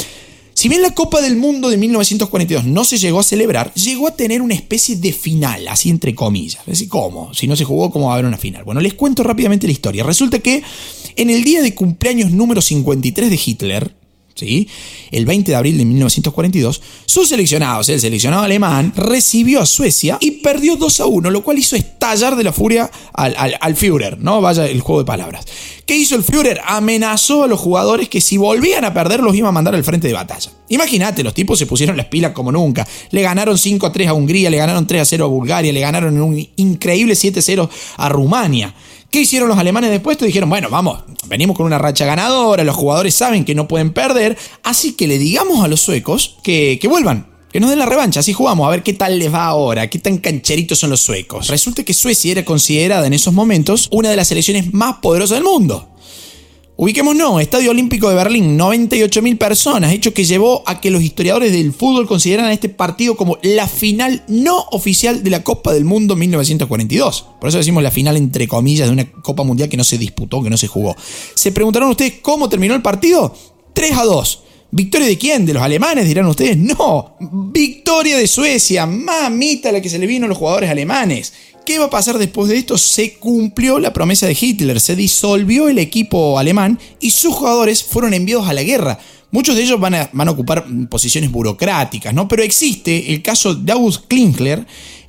Speaker 1: Si bien la Copa del Mundo de 1942 no se llegó a celebrar, llegó a tener una especie de final, así entre comillas. Es decir, ¿cómo? Si no se jugó, ¿cómo va a haber una final? Bueno, les cuento rápidamente la historia. Resulta que en el día de cumpleaños número 53 de Hitler, ¿sí?, el 20 de abril de 1942, sus seleccionados, el seleccionado alemán, recibió a Suecia y perdió 2-1, lo cual hizo estallar de la furia al Führer, ¿no? Vaya el juego de palabras. ¿Qué hizo el Führer? Amenazó a los jugadores que si volvían a perder los iba a mandar al frente de batalla. Imagínate, los tipos se pusieron las pilas como nunca. Le ganaron 5-3 a Hungría, le ganaron 3-0 a Bulgaria, le ganaron en un increíble 7-0 a Rumania. ¿Qué hicieron los alemanes después? Dijeron, bueno, vamos, venimos con una racha ganadora, los jugadores saben que no pueden perder, así que le digamos a los suecos que vuelvan, que nos den la revancha, así jugamos, a ver qué tal les va ahora, qué tan cancheritos son los suecos. Resulta que Suecia era considerada en esos momentos una de las selecciones más poderosas del mundo. Ubiquémonos, Estadio Olímpico de Berlín, 98.000 personas, hecho que llevó a que los historiadores del fútbol consideraran este partido como la final no oficial de la Copa del Mundo 1942. Por eso decimos la final entre comillas de una Copa Mundial que no se disputó, que no se jugó. ¿Se preguntaron ustedes cómo terminó el partido? 3-2. ¿Victoria de quién? ¿De los alemanes? Dirán ustedes. No, victoria de Suecia, mamita la que se le vino a los jugadores alemanes. ¿Qué va a pasar después de esto? Se cumplió la promesa de Hitler, se disolvió el equipo alemán y sus jugadores fueron enviados a la guerra. Muchos de ellos van a ocupar posiciones burocráticas, ¿no? Pero existe el caso de August Klinkler,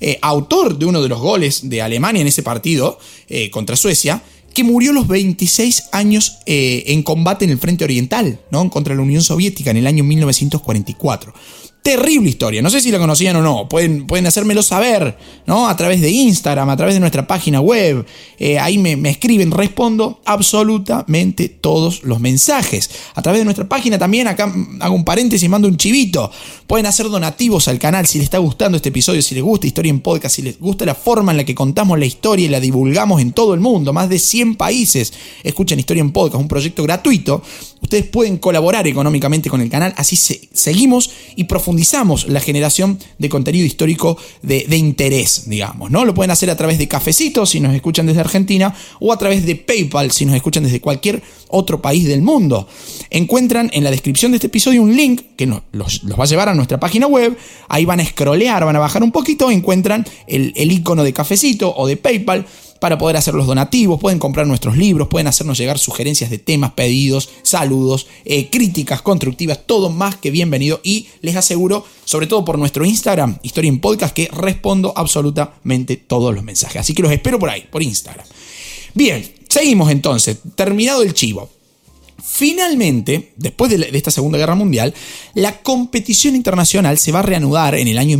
Speaker 1: autor de uno de los goles de Alemania en ese partido contra Suecia, que murió a los 26 años en combate en el frente oriental, ¿no?, contra la Unión Soviética en el año 1944. Terrible historia, no sé si la conocían o no, pueden hacérmelo saber, ¿no?, a través de Instagram, a través de nuestra página web, ahí me escriben, respondo absolutamente todos los mensajes. A través de nuestra página también, acá hago un paréntesis y mando un chivito, pueden hacer donativos al canal si les está gustando este episodio, si les gusta Historia en Podcast, si les gusta la forma en la que contamos la historia y la divulgamos en todo el mundo. Más de 100 países escuchan Historia en Podcast, un proyecto gratuito. Ustedes pueden colaborar económicamente con el canal, así seguimos y profundizamos la generación de contenido histórico de interés, digamos, ¿no? Lo pueden hacer a través de Cafecito, si nos escuchan desde Argentina, o a través de PayPal, si nos escuchan desde cualquier otro país del mundo. Encuentran en la descripción de este episodio un link que los va a llevar a nuestra página web. Ahí van a scrollear, van a bajar un poquito, encuentran el icono de Cafecito o de PayPal para poder hacer los donativos. Pueden comprar nuestros libros, pueden hacernos llegar sugerencias de temas, pedidos, saludos, críticas constructivas, todo más que bienvenido. Y les aseguro, sobre todo por nuestro Instagram, Historia en Podcast, que respondo absolutamente todos los mensajes. Así que los espero por ahí, por Instagram. Bien, seguimos entonces, terminado el chivo. Finalmente, después de esta Segunda Guerra Mundial, la competición internacional se va a reanudar en el año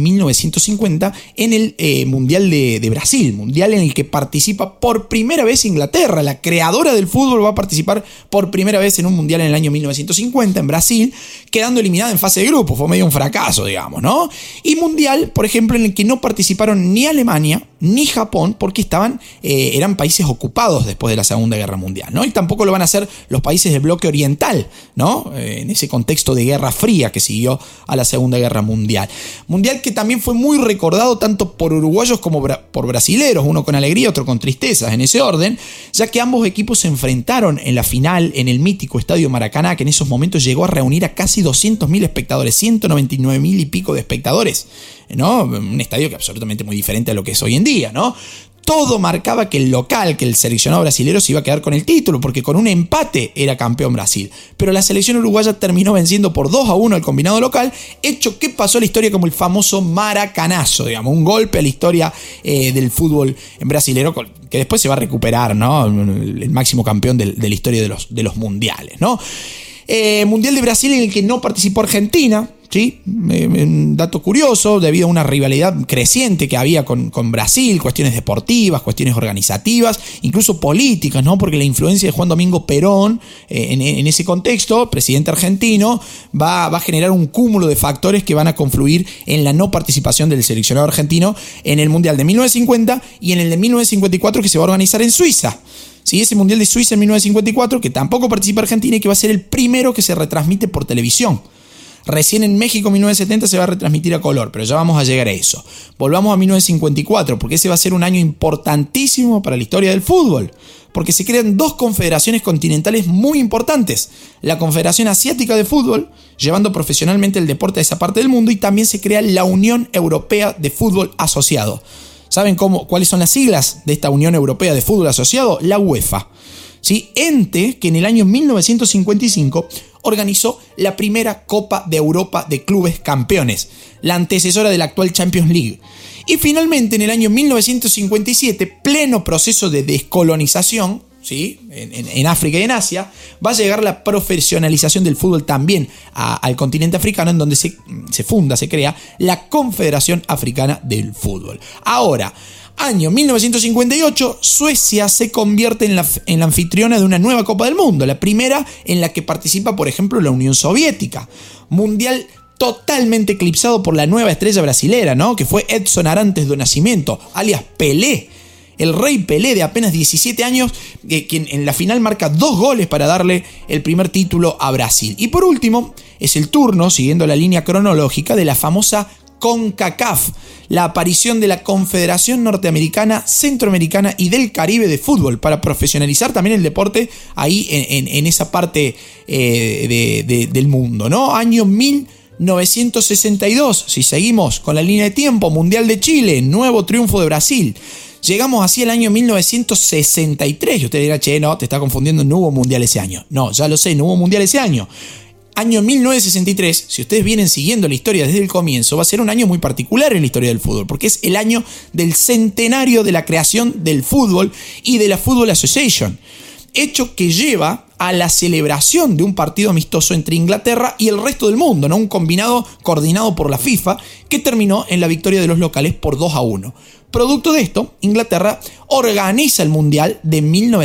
Speaker 1: 1950 en el Mundial de Brasil, mundial en el que participa por primera vez Inglaterra. La creadora del fútbol va a participar por primera vez en un mundial en el año 1950 en Brasil, quedando eliminada en fase de grupo. Fue medio un fracaso, digamos, ¿no? Y mundial, por ejemplo, en el que no participaron ni Alemania ni Japón, porque eran países ocupados después de la Segunda Guerra Mundial, ¿no? Y tampoco lo van a hacer los países del bloque oriental, ¿no? En ese contexto de Guerra Fría que siguió a la Segunda Guerra Mundial. Mundial que también fue muy recordado tanto por uruguayos como por brasileros, uno con alegría, otro con tristezas, en ese orden, ya que ambos equipos se enfrentaron en la final en el mítico Estadio Maracaná, que en esos momentos llegó a reunir a casi 200.000 espectadores, 199.000 y pico de espectadores, ¿no? Un estadio que absolutamente muy diferente a lo que es hoy en día, ¿no? Todo marcaba que el local, que el seleccionado brasilero se iba a quedar con el título, porque con un empate era campeón Brasil. Pero la selección uruguaya terminó venciendo por 2-1 al combinado local, hecho que pasó a la historia como el famoso maracanazo, digamos, un golpe a la historia del fútbol brasilero, que después se va a recuperar, ¿no? El máximo campeón de la historia de los mundiales, ¿no? Mundial de Brasil en el que no participó Argentina, ¿sí? Un dato curioso, debido a una rivalidad creciente que había con Brasil, cuestiones deportivas, cuestiones organizativas, incluso políticas, ¿no? Porque la influencia de Juan Domingo Perón en ese contexto, presidente argentino, va a generar un cúmulo de factores que van a confluir en la no participación del seleccionado argentino en el Mundial de 1950 y en el de 1954 que se va a organizar en Suiza. ¿Sí? Ese Mundial de Suiza en 1954, que tampoco participa Argentina y que va a ser el primero que se retransmite por televisión. Recién en México 1970 se va a retransmitir a color, pero ya vamos a llegar a eso. Volvamos a 1954, porque ese va a ser un año importantísimo para la historia del fútbol, porque se crean dos confederaciones continentales muy importantes. La Confederación Asiática de Fútbol, llevando profesionalmente el deporte a esa parte del mundo, y también se crea la Unión Europea de Fútbol Asociado. ¿Saben cuáles son las siglas de esta Unión Europea de Fútbol Asociado? La UEFA. ¿Sí? Ente que en el año 1955 organizó la primera Copa de Europa de Clubes Campeones, la antecesora de la actual Champions League. Y finalmente en el año 1957, pleno proceso de descolonización, ¿sí? en África y en Asia, va a llegar la profesionalización del fútbol también al continente africano, en donde se crea la Confederación Africana del Fútbol. Ahora, año 1958, Suecia se convierte en la anfitriona de una nueva Copa del Mundo, la primera en la que participa, por ejemplo, la Unión Soviética. Mundial totalmente eclipsado por la nueva estrella brasilera, ¿no? Que fue Edson Arantes do Nascimento, alias Pelé. El rey Pelé, de apenas 17 años, quien en la final marca 2 goles para darle el primer título a Brasil. Y por último, es el turno, siguiendo la línea cronológica, de la famosa CONCACAF, la aparición de la Confederación Norteamericana, Centroamericana y del Caribe de Fútbol, para profesionalizar también el deporte ahí en esa parte del mundo, ¿no? Año 1962, si seguimos con la línea de tiempo, Mundial de Chile, nuevo triunfo de Brasil. Llegamos así al año 1963. Y usted dirá, che, no, te está confundiendo, no hubo mundial ese año. No, ya lo sé, no hubo mundial ese año. Año 1963, si ustedes vienen siguiendo la historia desde el comienzo, va a ser un año muy particular en la historia del fútbol, porque es el año del centenario de la creación del fútbol y de la Football Association. Hecho que lleva a la celebración de un partido amistoso entre Inglaterra y el resto del mundo, ¿no? Un combinado coordinado por la FIFA que terminó en la victoria de los locales por 2-1. Producto de esto, Inglaterra organiza el Mundial de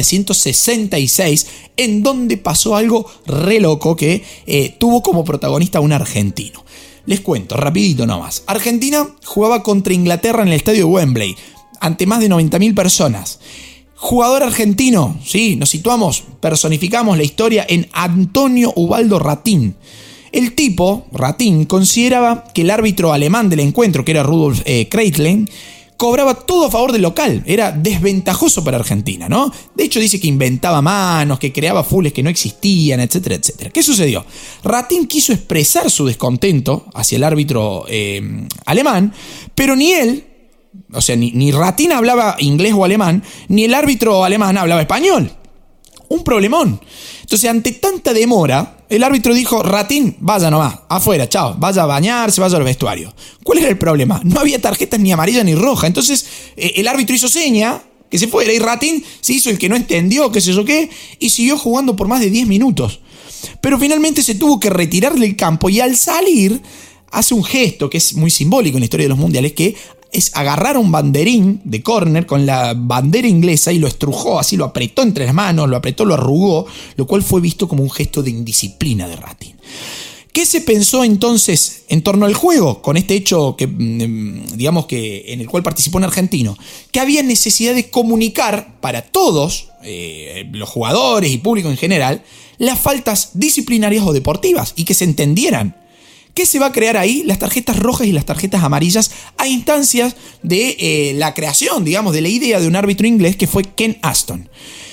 Speaker 1: 1966, en donde pasó algo re loco que tuvo como protagonista un argentino. Les cuento, rapidito nomás. Argentina jugaba contra Inglaterra en el estadio de Wembley, ante más de 90.000 personas. Jugador argentino, sí, nos situamos, personificamos la historia en Antonio Ubaldo Ratín. El tipo, Ratín, consideraba que el árbitro alemán del encuentro, que era Rudolf Kreitlein, cobraba todo a favor del local. Era desventajoso para Argentina, ¿no? De hecho, dice que inventaba manos, que creaba fulls que no existían, etcétera, etcétera. ¿Qué sucedió? Ratín quiso expresar su descontento hacia el árbitro alemán, pero ni él, o sea, ni Ratín hablaba inglés o alemán, ni el árbitro alemán hablaba español. Un problemón. Entonces, ante tanta demora, el árbitro dijo: Ratín, vaya nomás, afuera, chao, vaya a bañarse, vaya al vestuario. ¿Cuál era el problema? No había tarjetas ni amarilla ni roja. Entonces, el árbitro hizo seña que se fuera y Ratín se hizo el que no entendió, qué sé yo qué, y siguió jugando por más de 10 minutos. Pero finalmente se tuvo que retirar del campo y al salir hace un gesto que es muy simbólico en la historia de los mundiales, que es agarrar un banderín de córner con la bandera inglesa y lo estrujó, así lo apretó entre las manos, lo apretó, lo arrugó, lo cual fue visto como un gesto de indisciplina de Ratín. ¿Qué se pensó entonces en torno al juego con este hecho que, digamos que en el cual participó un argentino? Que había necesidad de comunicar para todos, los jugadores y público en general, las faltas disciplinarias o deportivas y que se entendieran. ¿Qué se va a crear ahí? Las tarjetas rojas y las tarjetas amarillas a instancias de la creación, digamos, de la idea de un árbitro inglés que fue Ken Aston.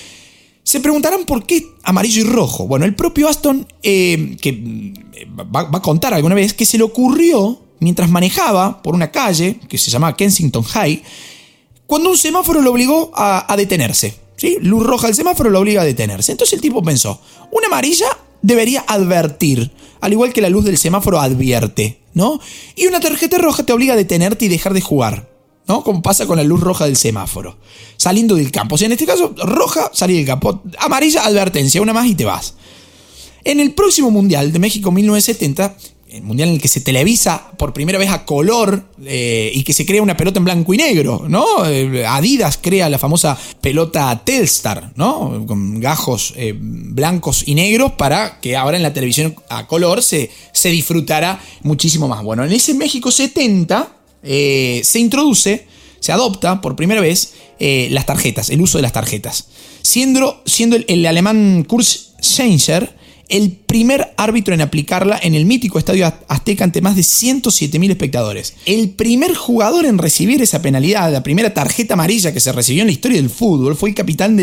Speaker 1: Se preguntarán por qué amarillo y rojo. Bueno, el propio Aston, que va a contar alguna vez, que se le ocurrió mientras manejaba por una calle que se llamaba Kensington High, cuando un semáforo lo obligó a detenerse. ¿Sí? Luz roja del semáforo lo obliga a detenerse. Entonces el tipo pensó, una amarilla debería advertir, al igual que la luz del semáforo advierte, ¿no? Y una tarjeta roja te obliga a detenerte y dejar de jugar, ¿no? Como pasa con la luz roja del semáforo, saliendo del campo. O sea, en este caso, roja, salir del campo. Amarilla, advertencia, una más y te vas. En el próximo Mundial de México 1970, el mundial en el que se televisa por primera vez a color y que se crea una pelota en blanco y negro, ¿no? Adidas crea la famosa pelota Telstar, ¿no? Con gajos blancos y negros para que ahora en la televisión a color se disfrutara muchísimo más. Bueno, en ese México 70 se adopta por primera vez las tarjetas, el uso de las tarjetas, siendo el alemán Kurt Schenker el primer árbitro en aplicarla en el mítico Estadio Azteca ante más de 107.000 espectadores. El primer jugador en recibir esa penalidad, la primera tarjeta amarilla que se recibió en la historia del fútbol, fue el capitán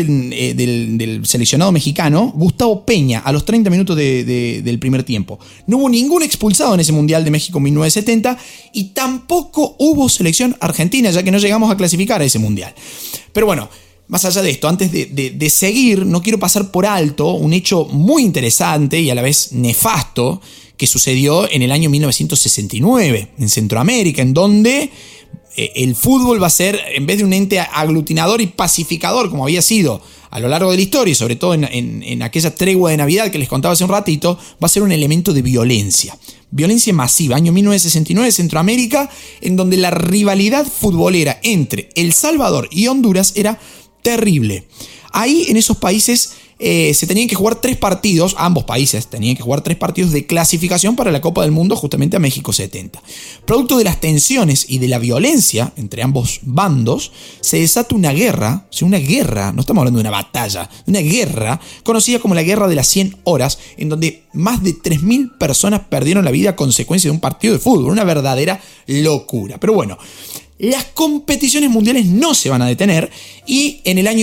Speaker 1: del seleccionado mexicano, Gustavo Peña, a los 30 minutos del primer tiempo. No hubo ningún expulsado en ese Mundial de México 1970 y tampoco hubo selección argentina, ya que no llegamos a clasificar a ese Mundial. Pero bueno, más allá de esto, antes de seguir, no quiero pasar por alto un hecho muy interesante y a la vez nefasto que sucedió en el año 1969 en Centroamérica, en donde el fútbol va a ser, en vez de un ente aglutinador y pacificador como había sido a lo largo de la historia y sobre todo en aquella tregua de Navidad que les contaba hace un ratito, va a ser un elemento de violencia. Violencia masiva, año 1969, Centroamérica, en donde la rivalidad futbolera entre El Salvador y Honduras era terrible. Ahí en esos países se tenían que jugar 3 partidos, ambos países tenían que jugar 3 partidos de clasificación para la Copa del Mundo justamente a México 70. Producto de las tensiones y de la violencia entre ambos bandos, se desata una guerra, no estamos hablando de una batalla, una guerra conocida como la Guerra de las 100 Horas, en donde más de 3.000 personas perdieron la vida a consecuencia de un partido de fútbol, una verdadera locura. Pero bueno, las competiciones mundiales no se van a detener y en el año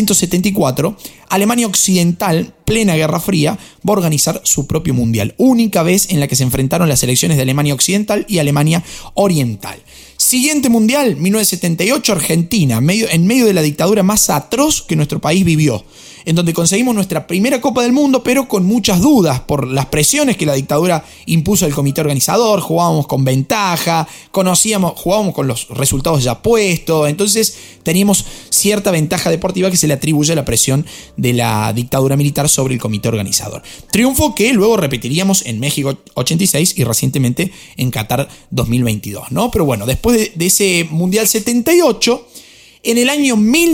Speaker 1: 1974 Alemania Occidental, plena Guerra Fría, va a organizar su propio mundial. Única vez en la que se enfrentaron las selecciones de Alemania Occidental y Alemania Oriental. Siguiente mundial, 1978, Argentina, en medio de la dictadura más atroz que nuestro país vivió, en donde conseguimos nuestra primera Copa del Mundo, pero con muchas dudas por las presiones que la dictadura impuso al comité organizador. Jugábamos con ventaja, jugábamos con los resultados ya puestos, entonces teníamos cierta ventaja deportiva que se le atribuye a la presión de la dictadura militar sobre el comité organizador. Triunfo que luego repetiríamos en México 86 y recientemente en Qatar 2022, ¿no? Pero bueno, después de ese Mundial 78, en el año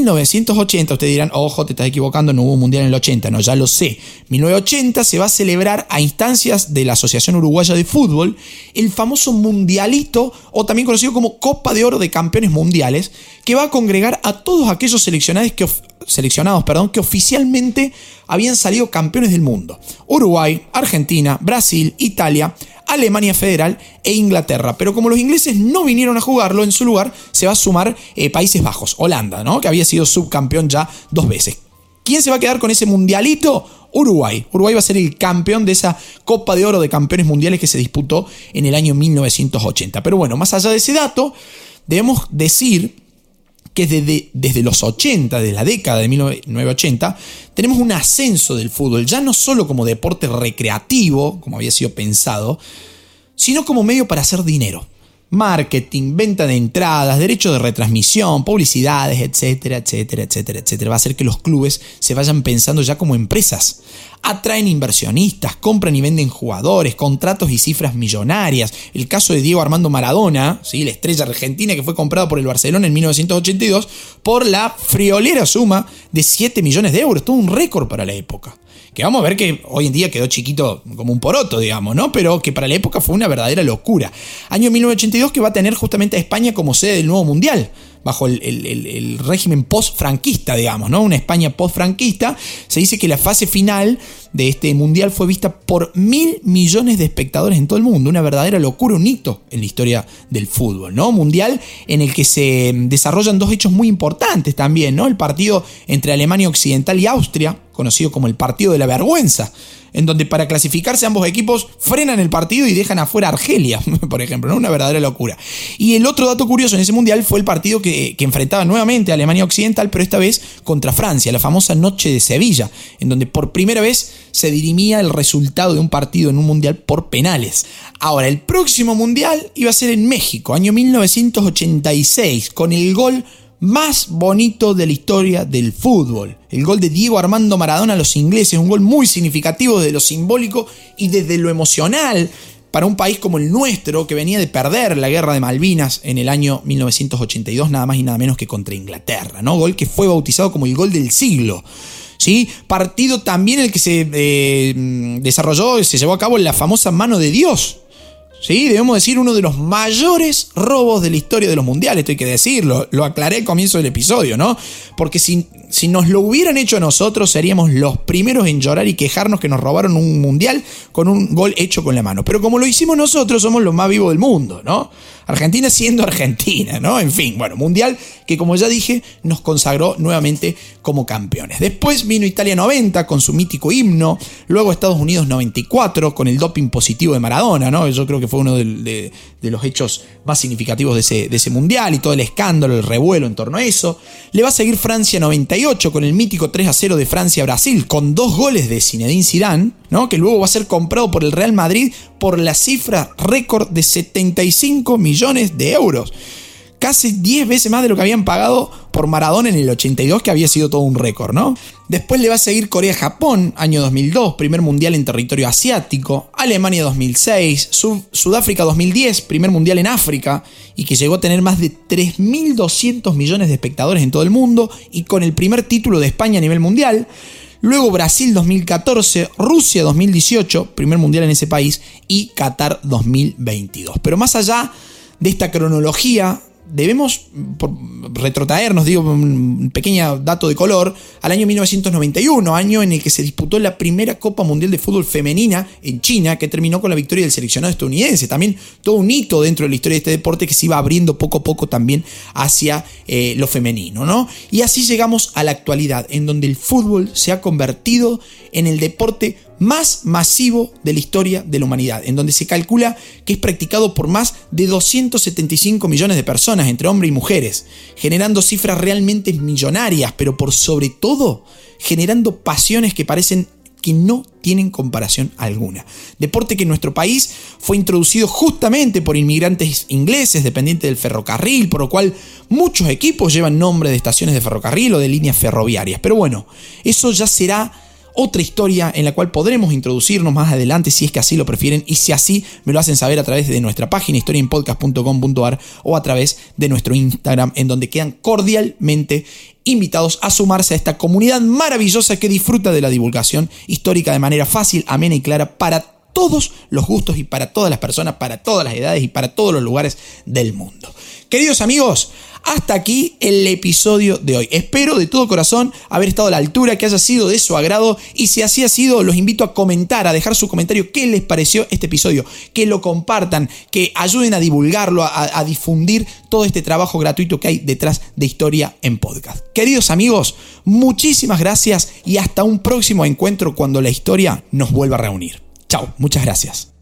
Speaker 1: 1980, ustedes dirán, ojo, te estás equivocando, no hubo mundial en el 80, no, ya lo sé. 1980 se va a celebrar a instancias de la Asociación Uruguaya de Fútbol el famoso Mundialito, o también conocido como Copa de Oro de Campeones Mundiales, que va a congregar a todos aquellos seleccionados que oficialmente habían salido campeones del mundo. Uruguay, Argentina, Brasil, Italia, Alemania Federal e Inglaterra. Pero como los ingleses no vinieron a jugarlo, en su lugar se va a sumar Países Bajos, Holanda, ¿no? Que había sido subcampeón ya 2 veces. ¿Quién se va a quedar con ese mundialito? Uruguay. Uruguay va a ser el campeón de esa Copa de Oro de Campeones Mundiales que se disputó en el año 1980. Pero bueno, más allá de ese dato, debemos decir que desde los 80, desde la década de 1980, tenemos un ascenso del fútbol, ya no solo como deporte recreativo, como había sido pensado, sino como medio para hacer dinero. Marketing, venta de entradas, derechos de retransmisión, publicidades, etcétera, etcétera, etcétera, etcétera. Va a hacer que los clubes se vayan pensando ya como empresas. Atraen inversionistas, compran y venden jugadores, contratos y cifras millonarias. El caso de Diego Armando Maradona, ¿sí? La estrella argentina que fue comprado por el Barcelona en 1982 por la friolera suma de 7 millones de euros. Todo un récord para la época. Que vamos a ver que hoy en día quedó chiquito como un poroto, digamos, ¿no? Pero que para la época fue una verdadera locura. Año 1982 que va a tener justamente a España como sede del nuevo mundial, bajo el régimen post-franquista, digamos, ¿no? Una España post-franquista. Se dice que la fase final de este mundial fue vista por 1.000 millones de espectadores en todo el mundo. Una verdadera locura, un hito en la historia del fútbol, ¿no? Mundial en el que se desarrollan 2 hechos muy importantes también, ¿no? El partido entre Alemania Occidental y Austria, conocido como el partido de la vergüenza, en donde para clasificarse ambos equipos frenan el partido y dejan afuera a Argelia, por ejemplo, ¿no? Una verdadera locura. Y el otro dato curioso en ese mundial fue el partido que enfrentaba nuevamente a Alemania Occidental, pero esta vez contra Francia, la famosa Noche de Sevilla, en donde por primera vez se dirimía el resultado de un partido en un mundial por penales. Ahora, el próximo mundial iba a ser en México, año 1986, con el gol más bonito de la historia del fútbol. El gol de Diego Armando Maradona a los ingleses, un gol muy significativo desde lo simbólico y desde lo emocional. para un país como el nuestro, que venía de perder la guerra de Malvinas en el año 1982, nada más y nada menos que contra Inglaterra, ¿no? Gol que fue bautizado como el gol del siglo. ¿Sí? Partido también el que se desarrolló, se llevó a cabo en la famosa mano de Dios. ¿Sí? Debemos decir uno de los mayores robos de la historia de los mundiales, esto hay que decirlo, lo aclaré al comienzo del episodio, ¿no? Porque si nos lo hubieran hecho a nosotros, seríamos los primeros en llorar y quejarnos que nos robaron un mundial con un gol hecho con la mano. Pero como lo hicimos nosotros, somos los más vivos del mundo, ¿no? Argentina siendo Argentina, ¿no? En fin, bueno, mundial que, como ya dije, nos consagró nuevamente como campeones. Después vino Italia 90 con su mítico himno, luego Estados Unidos 94 con el doping positivo de Maradona, ¿no? Yo creo que fue uno de los hechos más significativos de ese mundial y todo el escándalo, el revuelo en torno a eso. Le va a seguir Francia 98 con el mítico 3-0 de Francia-Brasil con 2 goles de Zinedine Zidane, ¿no? Que luego va a ser comprado por el Real Madrid por la cifra récord de 75 millones de euros. Casi 10 veces más de lo que habían pagado por Maradona en el 82, que había sido todo un récord, ¿no? Después le va a seguir Corea-Japón, año 2002, primer mundial en territorio asiático. Alemania 2006, Sudáfrica 2010, primer mundial en África, y que llegó a tener más de 3.200 millones de espectadores en todo el mundo, y con el primer título de España a nivel mundial. Luego Brasil 2014, Rusia 2018, primer mundial en ese país, y Qatar 2022. Pero más allá de esta cronología, debemos retrotraernos, digo, un pequeño dato de color, al año 1991, año en el que se disputó la primera Copa Mundial de Fútbol Femenina en China, que terminó con la victoria del seleccionado estadounidense. También todo un hito dentro de la historia de este deporte que se iba abriendo poco a poco también hacia lo femenino, ¿no? Y así llegamos a la actualidad, en donde el fútbol se ha convertido en el deporte más masivo de la historia de la humanidad, en donde se calcula que es practicado por más de 275 millones de personas, entre hombres y mujeres, generando cifras realmente millonarias, pero por sobre todo generando pasiones que parecen que no tienen comparación alguna. Deporte que en nuestro país fue introducido justamente por inmigrantes ingleses dependientes del ferrocarril, por lo cual muchos equipos llevan nombre de estaciones de ferrocarril o de líneas ferroviarias. Pero bueno, eso ya será otra historia en la cual podremos introducirnos más adelante si es que así lo prefieren, y si así me lo hacen saber a través de nuestra página historiaenpodcast.com.ar o a través de nuestro Instagram, en donde quedan cordialmente invitados a sumarse a esta comunidad maravillosa que disfruta de la divulgación histórica de manera fácil, amena y clara para todos los gustos y para todas las personas, para todas las edades y para todos los lugares del mundo. Queridos amigos, hasta aquí el episodio de hoy. Espero de todo corazón haber estado a la altura, que haya sido de su agrado, y si así ha sido, los invito a comentar, a dejar su comentario qué les pareció este episodio, que lo compartan, que ayuden a divulgarlo, a difundir todo este trabajo gratuito que hay detrás de Historia en Podcast. Queridos amigos, muchísimas gracias y hasta un próximo encuentro cuando la historia nos vuelva a reunir. Chao, muchas gracias.